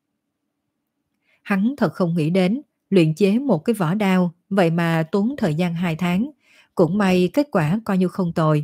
Hắn thật không nghĩ đến, luyện chế một cái vỏ đao, vậy mà tốn thời gian hai tháng. Cũng may kết quả coi như không tồi.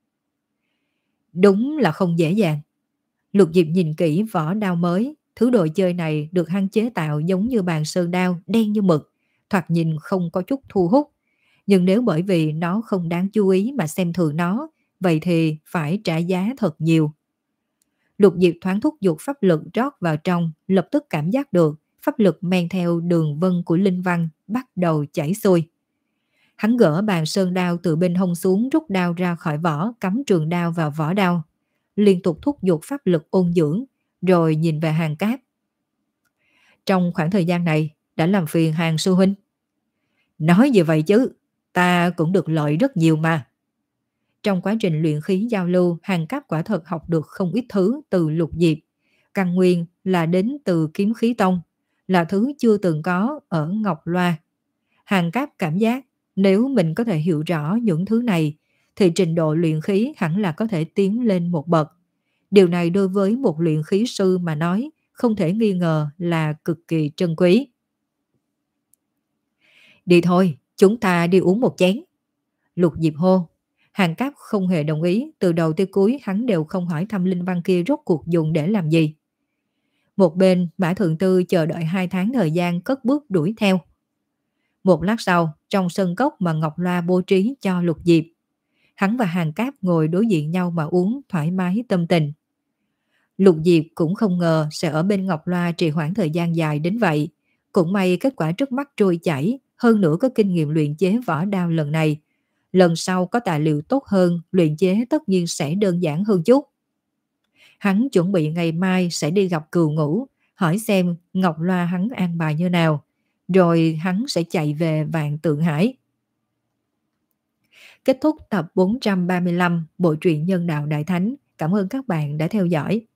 Đúng là không dễ dàng. Lục Diệp nhìn kỹ vỏ đao mới, thứ đồ chơi này được hắn chế tạo giống như bàn sơn đao, đen như mực, thoạt nhìn không có chút thu hút. Nhưng nếu bởi vì nó không đáng chú ý mà xem thường nó, vậy thì phải trả giá thật nhiều. Lục Diệp thoáng thúc giục pháp lực rót vào trong, lập tức cảm giác được pháp lực men theo đường vân của linh văn bắt đầu chảy xuôi. Hắn gỡ bàn sơn đao từ bên hông xuống, rút đao ra khỏi vỏ, cắm trường đao vào vỏ đao, liên tục thúc giục pháp lực ôn dưỡng, rồi nhìn về Hàng Cáp. Trong khoảng thời gian này đã làm phiền Hàng sư huynh. Nói gì vậy chứ, ta cũng được lợi rất nhiều mà. Trong quá trình luyện khí giao lưu, Hàng Cáp quả thật học được không ít thứ từ Lục Diệp. Căn nguyên là đến từ kiếm khí tông, là thứ chưa từng có ở Ngọc Loa. Hàng Cáp cảm giác nếu mình có thể hiểu rõ những thứ này, thì trình độ luyện khí hẳn là có thể tiến lên một bậc. Điều này đối với một luyện khí sư mà nói, không thể nghi ngờ là cực kỳ trân quý. Đi thôi, chúng ta đi uống một chén. Lục Diệp hô. Hàng Cáp không hề đồng ý, từ đầu tới cuối hắn đều không hỏi thăm linh văn kia rốt cuộc dùng để làm gì. Một bên, Mã Thượng Tư chờ đợi hai tháng thời gian cất bước đuổi theo. Một lát sau, trong sân cốc mà Ngọc Loa bố trí cho Lục Diệp, hắn và Hàng Cáp ngồi đối diện nhau mà uống thoải mái tâm tình. Lục Diệp cũng không ngờ sẽ ở bên Ngọc Loa trì hoãn thời gian dài đến vậy. Cũng may kết quả trước mắt trôi chảy, hơn nữa có kinh nghiệm luyện chế vỏ đao lần này. Lần sau có tài liệu tốt hơn, luyện chế tất nhiên sẽ đơn giản hơn chút. Hắn chuẩn bị ngày mai sẽ đi gặp Cừu Ngũ, hỏi xem Ngọc Loa hắn an bài như nào, rồi hắn sẽ chạy về Vạn Tượng Hải. Kết thúc tập bốn trăm ba mươi lăm bộ truyện Nhân Đạo Đại Thánh. Cảm ơn các bạn đã theo dõi.